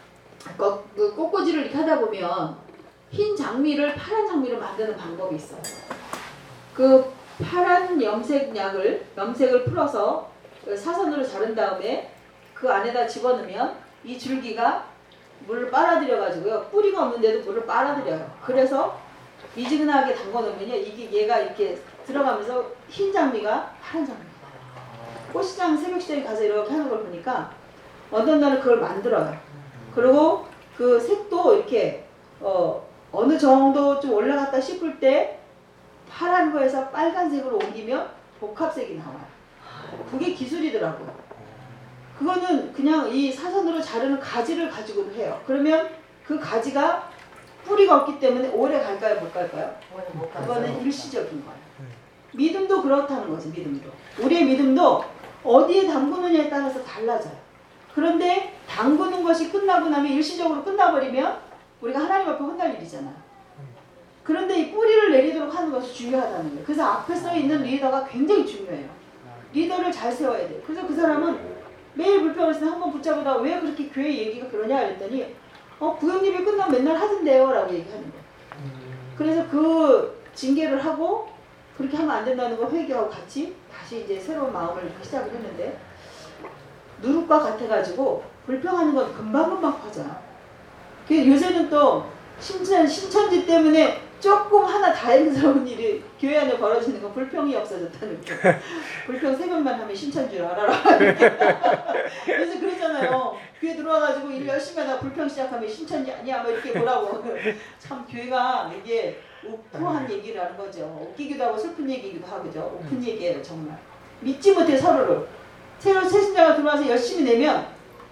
꽃꽂이를 이렇게 하다 보면 흰 장미를 파란 장미로 만드는 방법이 있어요. 그 파란 염색을 풀어서 사선으로 자른 다음에 그 안에다 집어넣으면 이 줄기가 물을 빨아들여 가지고요. 뿌리가 없는데도 물을 빨아들여요. 그래서 미지근하게 담궈 놓으면요. 이게 얘가 이렇게 들어가면서 흰 장미가 파란 장미가 나요. 꽃시장 새벽시장에 가서 이렇게 하는 걸 보니까 어떤 날은 그걸 만들어요. 그리고 그 색도 이렇게 어느 정도 좀 올라갔다 싶을 때 파란 거에서 빨간색으로 옮기면 복합색이 나와요. 그게 기술이더라고요. 그거는 그냥 이 사선으로 자르는 가지를 가지고도 해요. 그러면 그 가지가 뿌리가 없기 때문에 오래 갈까요? 못 갈까요? 그거는 일시적인 거예요. 믿음도 그렇다는 거지. 믿음도. 우리의 믿음도 어디에 담그느냐에 따라서 달라져요. 그런데 담그는 것이 끝나고 나면 일시적으로 끝나버리면 우리가 하나님 앞에 혼날 일이잖아요. 그런데 이 뿌리를 내리도록 하는 것이 중요하다는 거예요. 그래서 앞에 서 있는 리더가 굉장히 중요해요. 리더를 잘 세워야 돼요. 그래서 그 사람은 매일 불평을 했을 때 한번 붙잡으다가 왜 그렇게 교회 얘기가 그러냐 그랬더니 부형님이 끝나면 맨날 하던데요 라고 얘기하는 거예요. 그래서 그 징계를 하고 그렇게 하면 안 된다는 걸 회개하고 같이 다시 이제 새로운 마음을 시작을 했는데 누룩과 같아가지고 불평하는 건 금방금방 퍼져요. 요새는 또 신천지 때문에 조금 하나 다행스러운 일이 교회 안에 벌어지는 건 불평이 없어졌다는 거. 불평 3번만 하면 신천지를 알아라. 그래서 그러잖아요. 교회 들어와가지고 일 열심히 하다가 불평 시작하면 신천지 아니야 뭐 이렇게 뭐라고. 참 교회가 이게 우프한 얘기를 하는 거죠. 웃기기도 하고 슬픈 얘기기도 하고죠. 우픈 얘기예요 정말. 믿지 못해 서로를. 새로 새신자가 들어와서 열심히 내면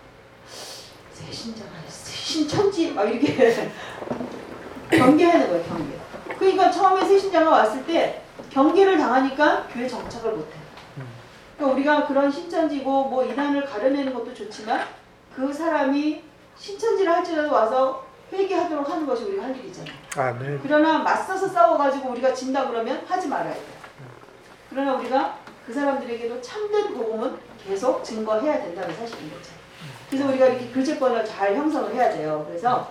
새신자가 신천지 막 이렇게 경계하는 거예요. 경계. 그러니까 처음에 새신자가 왔을 때 경계를 당하니까 교회 정착을 못해요. 그러니까 우리가 그런 신천지고 뭐 이단을 가려내는 것도 좋지만 그 사람이 신천지를 할지라도 와서 회개하도록 하는 것이 우리가 할 일이잖아요.
아멘.
그러나 맞서서 싸워가지고 우리가 진다 그러면 하지 말아야 돼요. 그러나 우리가 그 사람들에게도 참된 복음은 계속 증거해야 된다는 사실인 거죠. 그래서 우리가 이렇게 교제권을 잘 형성을 해야 돼요. 그래서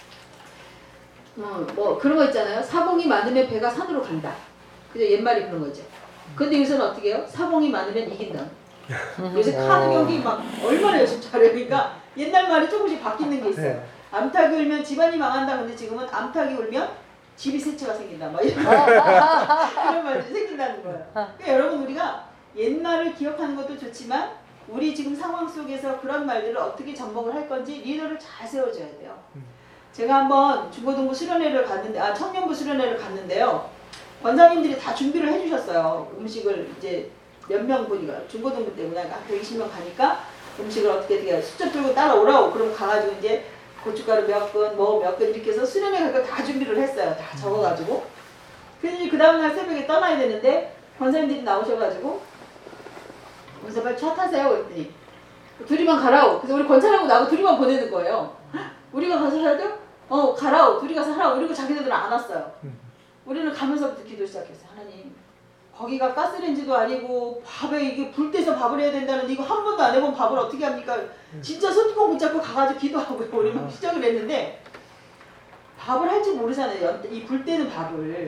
뭐 그런 거 있잖아요. 사봉이 많으면 배가 산으로 간다. 그죠? 옛말이 그런 거죠. 근데 요새는 어떻게 해요? 사봉이 많으면 이긴다. 요새 카드 경기 막 얼마나 열심히 잘해요. 그러니까 옛날 말이 조금씩 바뀌는 게 있어요. 암탉이 울면 집안이 망한다. 근데 지금은 암탉이 울면 집이 새채가 생긴다. 막 이런 그런 말들이 생긴다는 거예요. 그러니까 여러분 우리가 옛날을 기억하는 것도 좋지만 우리 지금 상황 속에서 그런 말들을 어떻게 접목을 할 건지 리더를 잘 세워줘야 돼요. 제가 한번 중고등부 수련회를 갔는데, 청년부 수련회를 갔는데요. 권사님들이 다 준비를 해주셨어요. 음식을 이제 몇 명 보니까 중고등부 때문에 한 120명 가니까 음식을 어떻게 수첩 들고 따라오라고. 그럼 가가지고 이제 고춧가루 몇 근, 뭐 몇 근 이렇게 해서 수련회 갈 거 다 준비를 했어요. 다 적어가지고. 그래서 그 다음날 새벽에 떠나야 되는데 권사님들이 나오셔가지고 그래서 빨리 차 타세요. 그랬더니 둘이만 가라고. 그래서 우리 권사님하고 나하고 둘이만 보내는 거예요. 우리가 가서 해야 돼요? 가라고. 둘이 가서 하라고. 이러고 자기네들은 안 왔어요. 우리는 가면서부터 기도 시작했어요. 하나님, 거기가 가스레인지도 아니고 밥에 이게 불 때서 밥을 해야 된다는데 이거 한 번도 안 해본 밥을 어떻게 합니까? 진짜 손뚜껑 붙잡고 가가지고 기도하고 우리 막 시작을 했는데 밥을 할 줄 모르잖아요. 이 불 때는 밥을.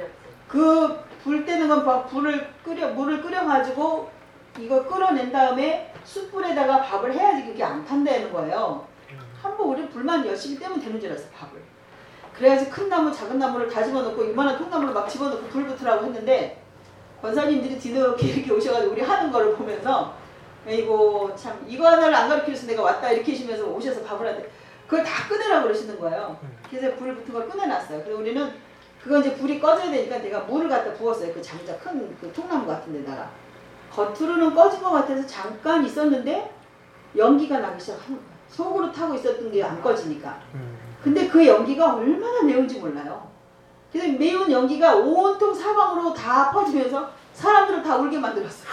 그 불 때는 건 물을 끓여가지고 이거 끓여낸 다음에 숯불에다가 밥을 해야지 그게 안 탄다는 거예요. 한번 우리 불만 열심히 떼면 되는 줄 알았어, 밥을. 그래야지 큰 나무, 작은 나무를 다 집어넣고 이만한 통나무를 막 집어넣고 불 붙으라고 했는데 권사님들이 뒤늦게 이렇게 오셔가지고 우리 하는 거를 보면서 이거 참 이거 하나를 안 가르쳐줘서 내가 왔다 이렇게 하시면서 오셔서 밥을 하는데 그걸 다 꺼내라고 그러시는 거예요. 그래서 불 붙은 걸 꺼내놨어요. 그래서 우리는 그거 이제 불이 꺼져야 되니까 내가 물을 갖다 부었어요. 그 장자 큰 그 통나무 같은 데다가. 겉으로는 꺼진 것 같아서 잠깐 있었는데 연기가 나기 시작하는 거예요. 속으로 타고 있었던 게 안 꺼지니까. 근데 그 연기가 얼마나 매운지 몰라요. 그래서 매운 연기가 온통 사방으로 다 퍼지면서 사람들을 다 울게 만들었어요.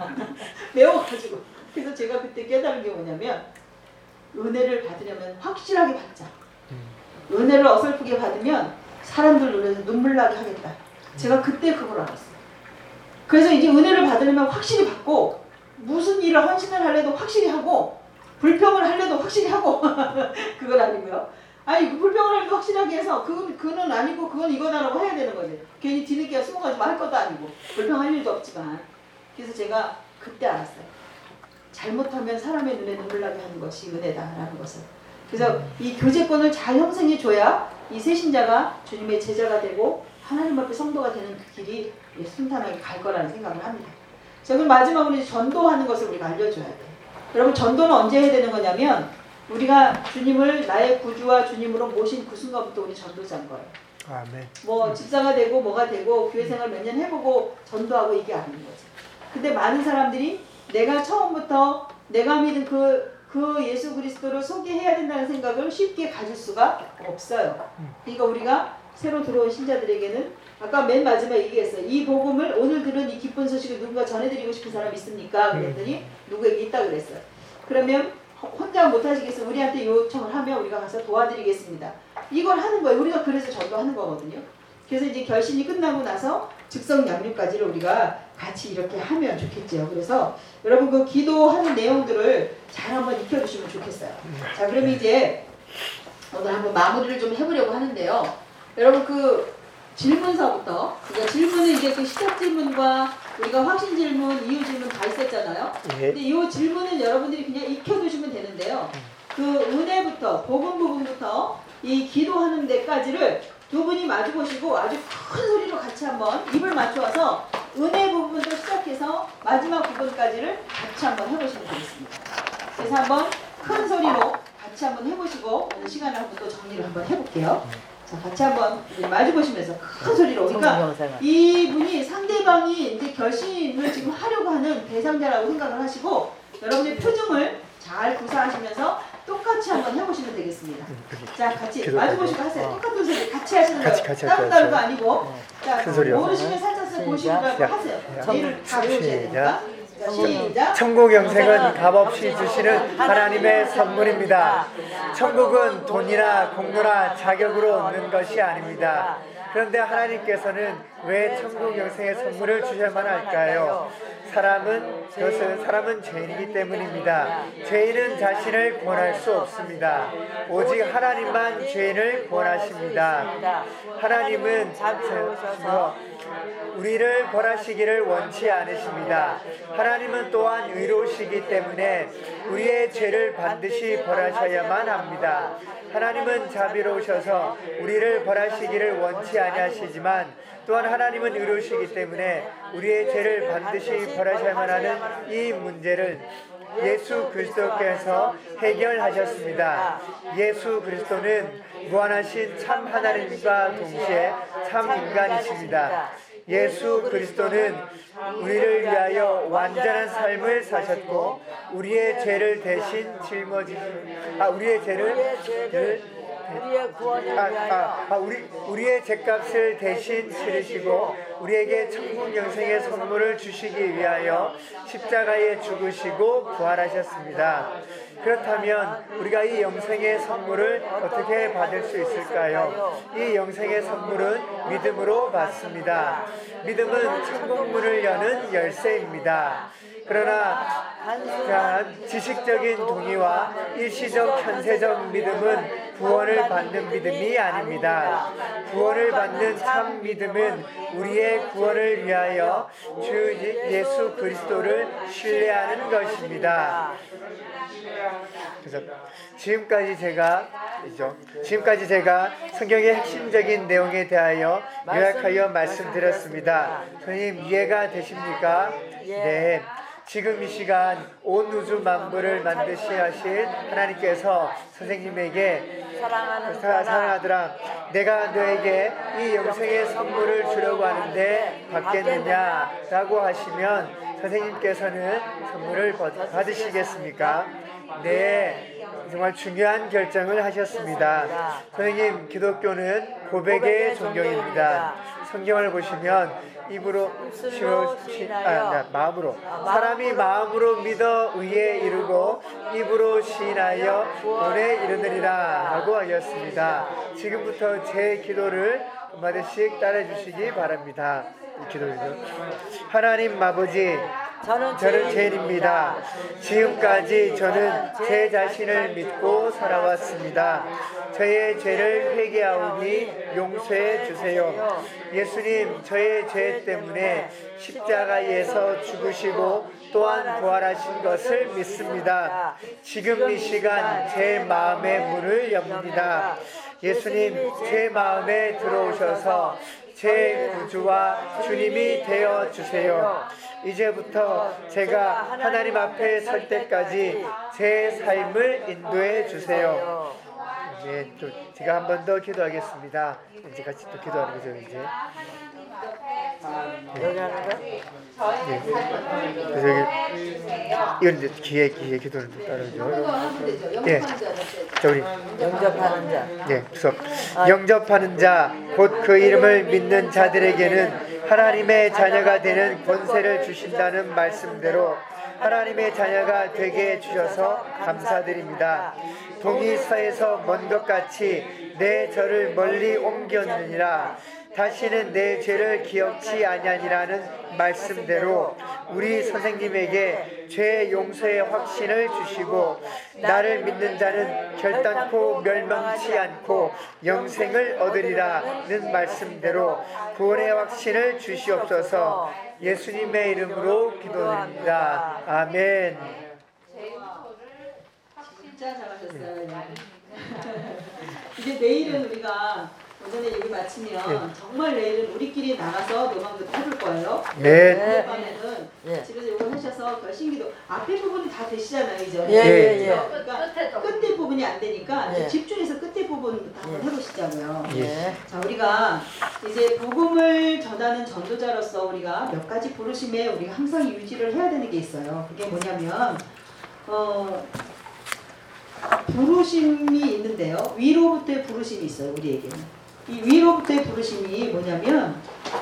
매워가지고. 그래서 제가 그때 깨달은 게 뭐냐면 은혜를 받으려면 확실하게 받자. 은혜를 어설프게 받으면 사람들 눈에서 눈물 나게 하겠다. 제가 그때 그걸 알았어요. 그래서 이제 은혜를 받으려면 확실히 받고 무슨 일을 헌신을 하려도 확실히 하고 불평을 하려도 확실히 하고 그건 아니고요. 아니 그 불평을 하려도 확실하게 해서 그는 아니고 그건 이거다라고 해야 되는 거지. 괜히 뒤늦게 숨어가지고 할 것도 아니고 불평할 일도 없지만. 그래서 제가 그때 알았어요. 잘못하면 사람의 눈에 눈물 나게 하는 것이 은혜다라는 것을. 그래서 이 교제권을 잘 형성해 줘야 이 새신자가 주님의 제자가 되고 하나님 앞에 성도가 되는 그 길이 순탄하게 갈 거라는 생각을 합니다. 자, 그럼 마지막으로 이제 전도하는 것을 우리가 알려줘야 돼. 여러분, 전도는 언제 해야 되는 거냐면 우리가 주님을 나의 구주와 주님으로 모신 그 순간부터 우리 전도자인 거예요.
아멘.
뭐 집사가 되고 뭐가 되고 교회 생활 몇 년 해보고 전도하고 이게 아닌 거지. 근데 많은 사람들이 내가 처음부터 내가 믿은 그 예수 그리스도를 소개해야 된다는 생각을 쉽게 가질 수가 없어요. 그러니까 우리가 새로 들어온 신자들에게는 아까 맨 마지막에 얘기했어요. 이 복음을 오늘 들은 이 기쁜 소식을 누군가 전해드리고 싶은 사람 있습니까? 그랬더니 누구에게 있다 그랬어요. 그러면 혼자 못하시겠으면 우리한테 요청을 하면 우리가 가서 도와드리겠습니다. 이걸 하는 거예요. 우리가 그래서 전도하는 거거든요. 그래서 이제 결신이 끝나고 나서 즉석 양육까지를 우리가 같이 이렇게 하면 좋겠죠. 그래서 여러분 그 기도하는 내용들을 잘 한번 익혀주시면 좋겠어요. 자, 그럼 이제 오늘 한번 마무리를 좀 해보려고 하는데요. 여러분 그 질문서부터, 그러니까 질문은 이제 그 시작 질문과 우리가 확신 질문, 이유 질문 다 있었잖아요. 근데 이 질문은 여러분들이 그냥 익혀두시면 되는데요. 그 은혜부터, 복음 부분부터 이 기도하는 데까지를 두 분이 마주 보시고 아주 큰 소리로 같이 한번 입을 맞춰서 은혜 부분부터 시작해서 마지막 부분까지를 같이 한번 해보시면 되겠습니다. 그래서 한번 큰 소리로 같이 한번 해보시고 오늘 시간을 한번 또 정리를 한번 해볼게요. 자, 같이 한번 마주 보시면서 큰 소리로. 그러니까 이분이 상대방이 이제 결심을 지금 하려고 하는 대상자라고 생각을 하시고 여러분의 표정을 잘 구사하시면서 똑같이 한번 해보시면 되겠습니다. 자, 같이 마주 보시고 하세요. 똑같은 소리 같이 하시는 거예요. 따로 다른 거 아니고. 자, 모르시면 살짝 보시고 하세요. 내일을 다 외우셔야 되니까. 시작.
천국 영생은 값없이 주시는 하나님의 선물입니다. 천국은 돈이나 공로나 자격으로 얻는 것이 아닙니다. 그런데 하나님께서는 왜 천국 영생의 선물을 주셔야만 할까요? 사람은 죄인이기 때문입니다. 죄인은 자신을 구원할 수 없습니다. 오직 하나님만 죄인을 구원하십니다. 하나님은 우리를 벌하시기를 원치 않으십니다. 하나님은 또한 의로우시기 때문에 우리의 죄를 반드시 벌하셔야만 합니다. 하나님은 자비로우셔서 우리를 벌하시기를 원치 아니하시지만 또한 하나님은 의로우시기 때문에 우리의 죄를 반드시 벌하셔야만 하는 이 문제를 예수 그리스도께서 해결하셨습니다. 예수 그리스도는 무한하신 참 하나님과 동시에 참 인간이십니다. 예수 그리스도는 우리를 위하여 완전한 삶을 사셨고 우리의 죄를 대신 우리의 죄값을 대신 치르시고 우리에게 천국 영생의 선물을 주시기 위하여 십자가에 죽으시고 부활하셨습니다. 그렇다면 우리가 이 영생의 선물을 어떻게 받을 수 있을까요? 이 영생의 선물은 믿음으로 받습니다. 믿음은 천국 문을 여는 열쇠입니다. 그러나 지식적인 동의와 일시적 현세적 믿음은 구원을 받는 믿음이 아닙니다. 구원을 받는 참 믿음은 우리의 구원을 위하여 주 예수 그리스도를 신뢰하는 것입니다. 그래서 지금까지 제가 성경의 핵심적인 내용에 대하여 요약하여 말씀드렸습니다. 선생님 이해가 되십니까? 네. 지금 이 시간 온 우주 만물을 만드시하신 하나님께서 선생님에게 사랑하더라 내가 너에게 이 영생의 선물을 주려고 하는데 받겠느냐라고 하시면 선생님께서는 선물을 받으시겠습니까? 네, 정말 중요한 결정을 하셨습니다. 선생님, 기독교는 고백의 종교입니다. 성경을 보시면 입으로 마음으로 사람이 마음으로 믿어 의에 이르고 입으로 시인하여 구원에 이르느니라 라고 하였습니다. 지금부터 제 기도를 한마디씩 따라해 주시기 바랍니다. 이 기도를요. 하나님 아버지, 저는 죄인입니다. 지금까지 저는 제 자신을 믿고 살아왔습니다. 저의 죄를 회개하오니 용서해 주세요. 예수님, 저의 죄 때문에 십자가에서 죽으시고 또한 부활하신 것을 믿습니다. 지금 이 시간 제 마음의 문을 엽니다. 예수님, 제 마음에 들어오셔서 제 구주와 주님이 되어 주세요. 이제부터 제가 하나님 앞에 설 때까지 제 삶을 인도해 주세요. 네, 또 제가 한 번 더 기도하겠습니다. 이제 같이 또 기도하는 거죠, 이제.
여기 하는 거?
그래서 이건 이제 기회 기도는 좀 따르죠. 예, 자 우리
영접하는 자.
예, 수업. 영접하는 자, 곧 그 이름을 믿는 자들에게는 하나님의 자녀가 되는 권세를 주신다는 말씀대로 하나님의 자녀가 되게 해주셔서 감사드립니다. 동이 서에서 먼 것 같이 내 저를 멀리 옮겼느니라. 다시는 내 죄를 기억치 아니하니라는 말씀대로 우리 선생님에게 죄 용서의 확신을 주시고 나를 믿는 자는 결단코 멸망치 않고 영생을 얻으리라는 말씀대로 구원의 확신을 주시옵소서. 예수님의 이름으로 기도드립니다. 아멘.
진짜 잘하셨어요. 이제 내일은 우리가 오전에 얘기 마치면 정말 내일은 우리끼리 나가서 노망도 해볼 거예요.
네.
밤에는
예.
집에서 이걸 하셔서 결심기도 앞에 부분이 다 되시잖아요, 이제.
예.
그러니까 끝에 부분이 안 되니까 이제
예.
집중해서 끝에 부분 한번 해보시자고요.
예.
자, 우리가 이제 복음을 전하는 전도자로서 우리가 몇 가지 부르심에 우리가 항상 유지를 해야 되는 게 있어요. 그게 뭐냐면 부르심이 있는데요. 위로부터의 부르심이 있어요, 우리에게는. 이 위로부터의 부르심이 뭐냐면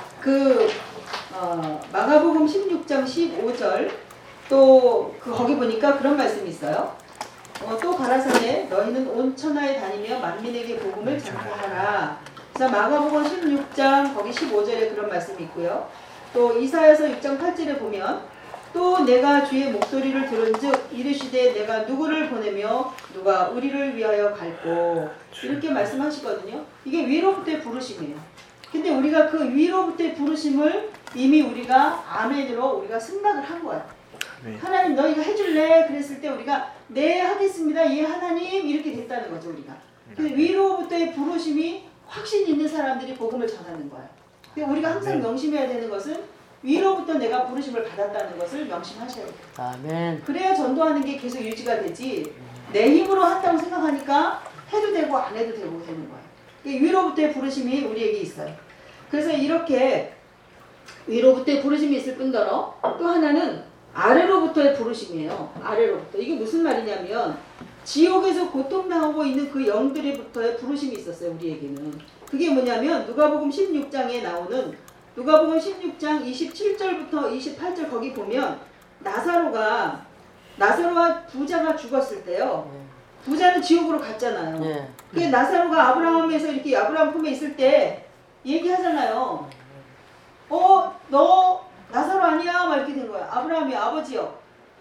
마가복음 16장 15절 또 거기 보니까 그런 말씀이 있어요. 또 가라사대 너희는 온 천하에 다니며 만민에게 복음을 전파하라. 그래서 마가복음 16장 거기 15절에 그런 말씀이 있고요. 또 이사야서 6장 8절에 보면 또 내가 주의 목소리를 들은즉 이르시되 내가 누구를 보내며 누가 우리를 위하여 갈꼬 이렇게 말씀하시거든요. 이게 위로부터의 부르심이에요. 근데 우리가 그 위로부터의 부르심을 이미 우리가 아멘으로 우리가 승낙을 한 거야. 하나님 너희가 해줄래? 그랬을 때 우리가 네 하겠습니다. 예 하나님 이렇게 됐다는 거죠 우리가. 근데 위로부터의 부르심이 확신 있는 사람들이 복음을 전하는 거예요. 근데 우리가 항상 명심해야 되는 것은 위로부터 내가 부르심을 받았다는 것을 명심하셔야 돼요.
아멘.
그래야 전도하는 게 계속 유지가 되지 내 힘으로 한다고 생각하니까 해도 되고 안 해도 되고 되는 거예요. 위로부터의 부르심이 우리에게 있어요. 그래서 이렇게 위로부터의 부르심이 있을 뿐더러 또 하나는 아래로부터의 부르심이에요. 아래로부터. 이게 무슨 말이냐면 지옥에서 고통당하고 있는 그 영들로부터의 부르심이 있었어요. 우리에게는. 그게 뭐냐면 누가복음 16장에 나오는 누가복음 16장 27절부터 28절 거기 보면 나사로와 부자가 죽었을 때요. 부자는 지옥으로 갔잖아요.
예.
그 나사로가 아브라함에서 이렇게 아브라함 품에 있을 때 얘기하잖아요. 너 나사로 아니야? 막 이렇게 된 거야. 아브라함이 아버지요.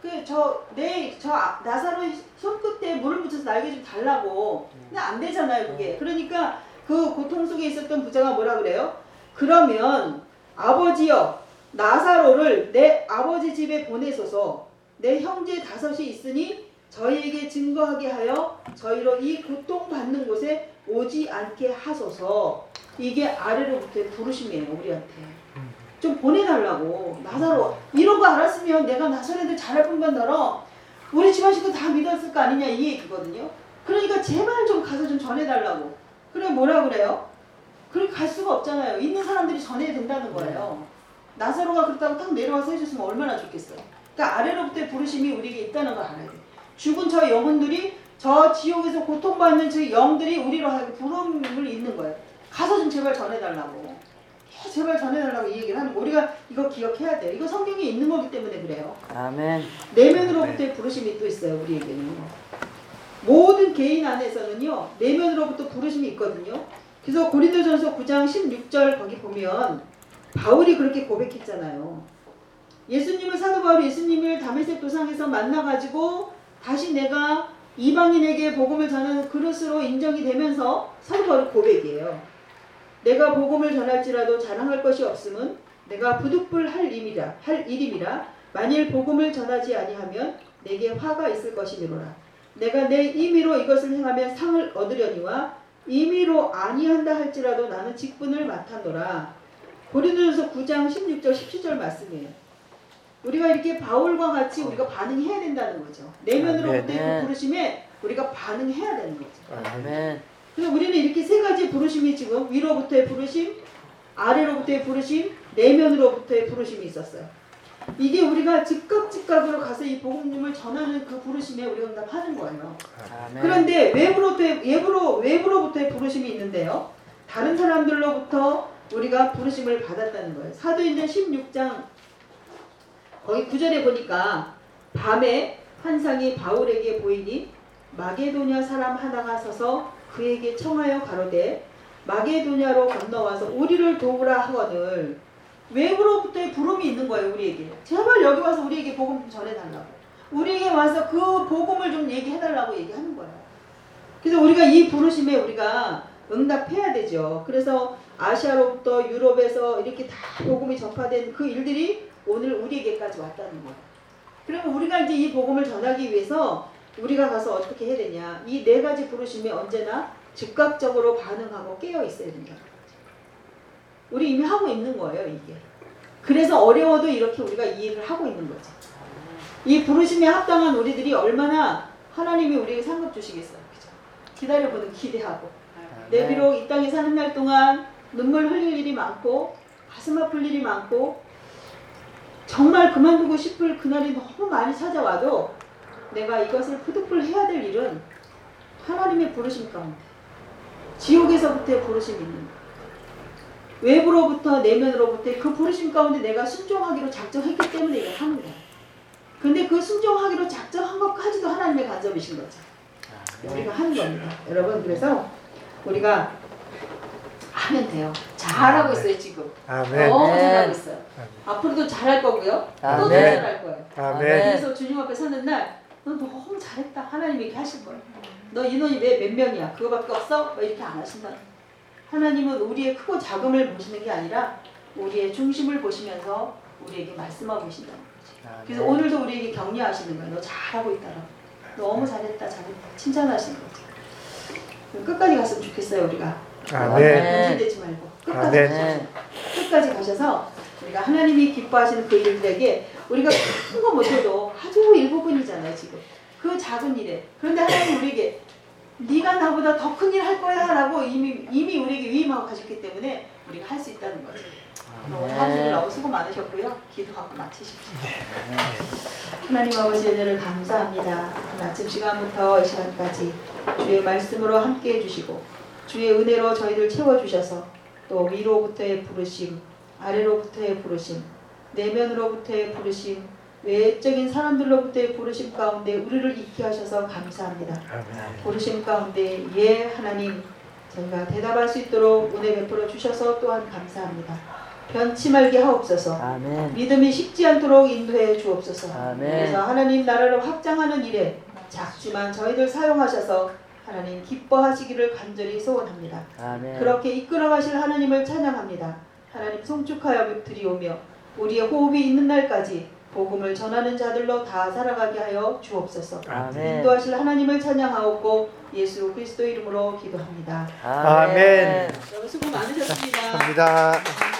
나사로 손끝에 물을 묻혀서 날개 좀 달라고. 근데 안 되잖아요, 그게. 그러니까 그 고통 속에 있었던 부자가 뭐라 그래요? 그러면 아버지여 나사로를 내 아버지 집에 보내소서. 내 형제 5이 있으니 저희에게 증거하게 하여 저희로 이 고통받는 곳에 오지 않게 하소서. 이게 아래로부터의 부르심이에요. 우리한테 좀 보내달라고. 나사로 이런 거 알았으면 내가 나사로들 잘할 뿐만더러 우리 집안 식구 다 믿었을 거 아니냐 이 얘기거든요. 그러니까 제발 좀 가서 좀 전해달라고. 그래 뭐라 그래요? 그렇게 갈 수가 없잖아요. 있는 사람들이 전해야 된다는 거예요. 나사로가 그렇다고 딱 내려와서 해줬으면 얼마나 좋겠어요. 그러니까 아래로부터의 부르심이 우리에게 있다는 걸 알아야 돼요. 죽은 저 영혼들이 저 지옥에서 고통받는 저 영들이 우리로 하여금 부름을 있는 거예요. 가서 좀 제발 전해달라고. 제발 전해달라고 이 얘기를 하는 거. 우리가 이거 기억해야 돼요. 이거 성경에 있는 거기 때문에 그래요.
아멘.
내면으로부터의 부르심이 또 있어요. 우리에게는. 모든 개인 안에서는요. 내면으로부터 부르심이 있거든요. 그래서 고린도전서 9장 16절 거기 보면 바울이 그렇게 고백했잖아요. 사도 바울이 예수님을 다메섹 도상에서 만나가지고 다시 내가 이방인에게 복음을 전하는 그릇으로 인정이 되면서 사도 바울이 고백이에요. 내가 복음을 전할지라도 자랑할 것이 없음은 내가 부득불 할 일임이라 만일 복음을 전하지 아니하면 내게 화가 있을 것이니로라. 내가 내 임의로 이것을 행하면 상을 얻으려니와 임의로 아니한다 할지라도 나는 직분을 맡았노라. 고린도전서 9장 16절 17절 말씀이에요. 우리가 이렇게 바울과 같이 우리가 반응해야 된다는 거죠. 내면으로부터의 그 부르심에 우리가 반응해야 되는 거죠.
아멘.
그래서 우리는 이렇게 세 가지 부르심이 지금 위로부터의 부르심, 아래로부터의 부르심, 내면으로부터의 부르심이 있었어요. 이게 우리가 즉각으로 가서 이 복음을 전하는 그 부르심에 우리가 응답하는 거예요.
아멘.
그런데 외부로부터의 부르심이 있는데요. 다른 사람들로부터 우리가 부르심을 받았다는 거예요. 사도행전 16장 거기 9절에 보니까 밤에 환상이 바울에게 보이니 마게도냐 사람 하나가 서서 그에게 청하여 가로되 마게도냐로 건너와서 우리를 도우라 하거늘. 외부로부터의 부름이 있는 거예요. 우리에게. 제발 여기 와서 우리에게 복음 좀 전해달라고. 우리에게 와서 그 복음을 좀 얘기해달라고 얘기하는 거예요. 그래서 우리가 이 부르심에 우리가 응답해야 되죠. 그래서 아시아로부터 유럽에서 이렇게 다 복음이 전파된 그 일들이 오늘 우리에게까지 왔다는 거예요. 그러면 우리가 이제 이 복음을 전하기 위해서 우리가 가서 어떻게 해야 되냐. 이 네 가지 부르심에 언제나 즉각적으로 반응하고 깨어 있어야 된다. 우리 이미 하고 있는 거예요, 이게. 그래서 어려워도 이렇게 우리가 이 일을 하고 있는 거죠. 이 부르심에 합당한 우리들이 얼마나 하나님이 우리에게 상급 주시겠어요. 그죠? 기다려보는 기대하고. 내 비록 이 땅에 사는 날 동안 눈물 흘릴 일이 많고 가슴 아플 일이 많고 정말 그만두고 싶을 그날이 너무 많이 찾아와도 내가 이것을 푸득풀 해야 될 일은 하나님의 부르심 가운데 지옥에서부터의 부르심이 있는 거예요. 외부로부터 내면으로부터 그 부르심 가운데 내가 순종하기로 작정했기 때문에 이걸 하는 거예요. 근데 그 순종하기로 작정한 것까지도 하나님의 간섭이신 거죠. 우리가 하는 겁니다. 여러분, 그래서 우리가 하면 돼요. 잘하고 있어요, 지금.
아멘.
너무 잘하고 있어요. 앞으로도 잘할 거고요. 또
아멘.
잘할 거예요.
아멘.
그래서 주님 앞에 서는 날, 너 너무 잘했다. 하나님이 이렇게 하실 거예요. 너 인원이 왜 몇 명이야? 그거밖에 없어? 뭐 이렇게 안 하신다. 하나님은 우리의 크고 작음을 보시는 게 아니라 우리의 중심을 보시면서 우리에게 말씀하고 계신다는 거죠. 그래서 오늘도 우리에게 격려하시는 거예요. 너 잘하고 있다라고. 너무 잘했다, 잘했다. 칭찬하시는 거죠. 끝까지 갔으면 좋겠어요, 우리가.
아멘.
문제되지 말고 끝까지
아멘.
가셔서 끝까지 가셔서 우리가 하나님이 기뻐하시는 그 일들에게 우리가 큰 거 못해도 아주 일부분이잖아요, 지금. 그 작은 일에. 그런데 하나님 우리에게 네가 나보다 더 큰 일 할 거야 라고 이미 우리에게 위임하고 가셨기 때문에 우리가 할 수 있다는 거죠. 오늘 한 주를 너무 수고 많으셨고요. 기도하고 마치십시오. 하나님 아버지 은혜를 감사합니다. 아침 시간부터 이 시간까지 주의 말씀으로 함께 해주시고 주의 은혜로 저희들 채워주셔서 또 위로부터의 부르심, 아래로부터의 부르심, 내면으로부터의 부르심, 외적인 사람들로부터의 부르심 가운데 우리를 있게 하셔서 감사합니다. 부르심 가운데 예 하나님 저희가 대답할 수 있도록 은혜 베풀어 주셔서 또한 감사합니다. 변치 말게 하옵소서.
아멘.
믿음이 식지 않도록 인도해 주옵소서.
아멘.
그래서 하나님 나라를 확장하는 일에 작지만 저희들 사용하셔서 하나님 기뻐하시기를 간절히 소원합니다.
아멘.
그렇게 이끌어가실 하나님을 찬양합니다. 하나님 송축하여 드리오며 우리의 호흡이 있는 날까지 복음을 전하는 자들로 다 살아가게 하여 주옵소서.
아멘.
인도하실 하나님을 찬양하옵고 예수 그리스도 이름으로 기도합니다.
아멘.
여러분 수고 많으셨습니다.
감사합니다.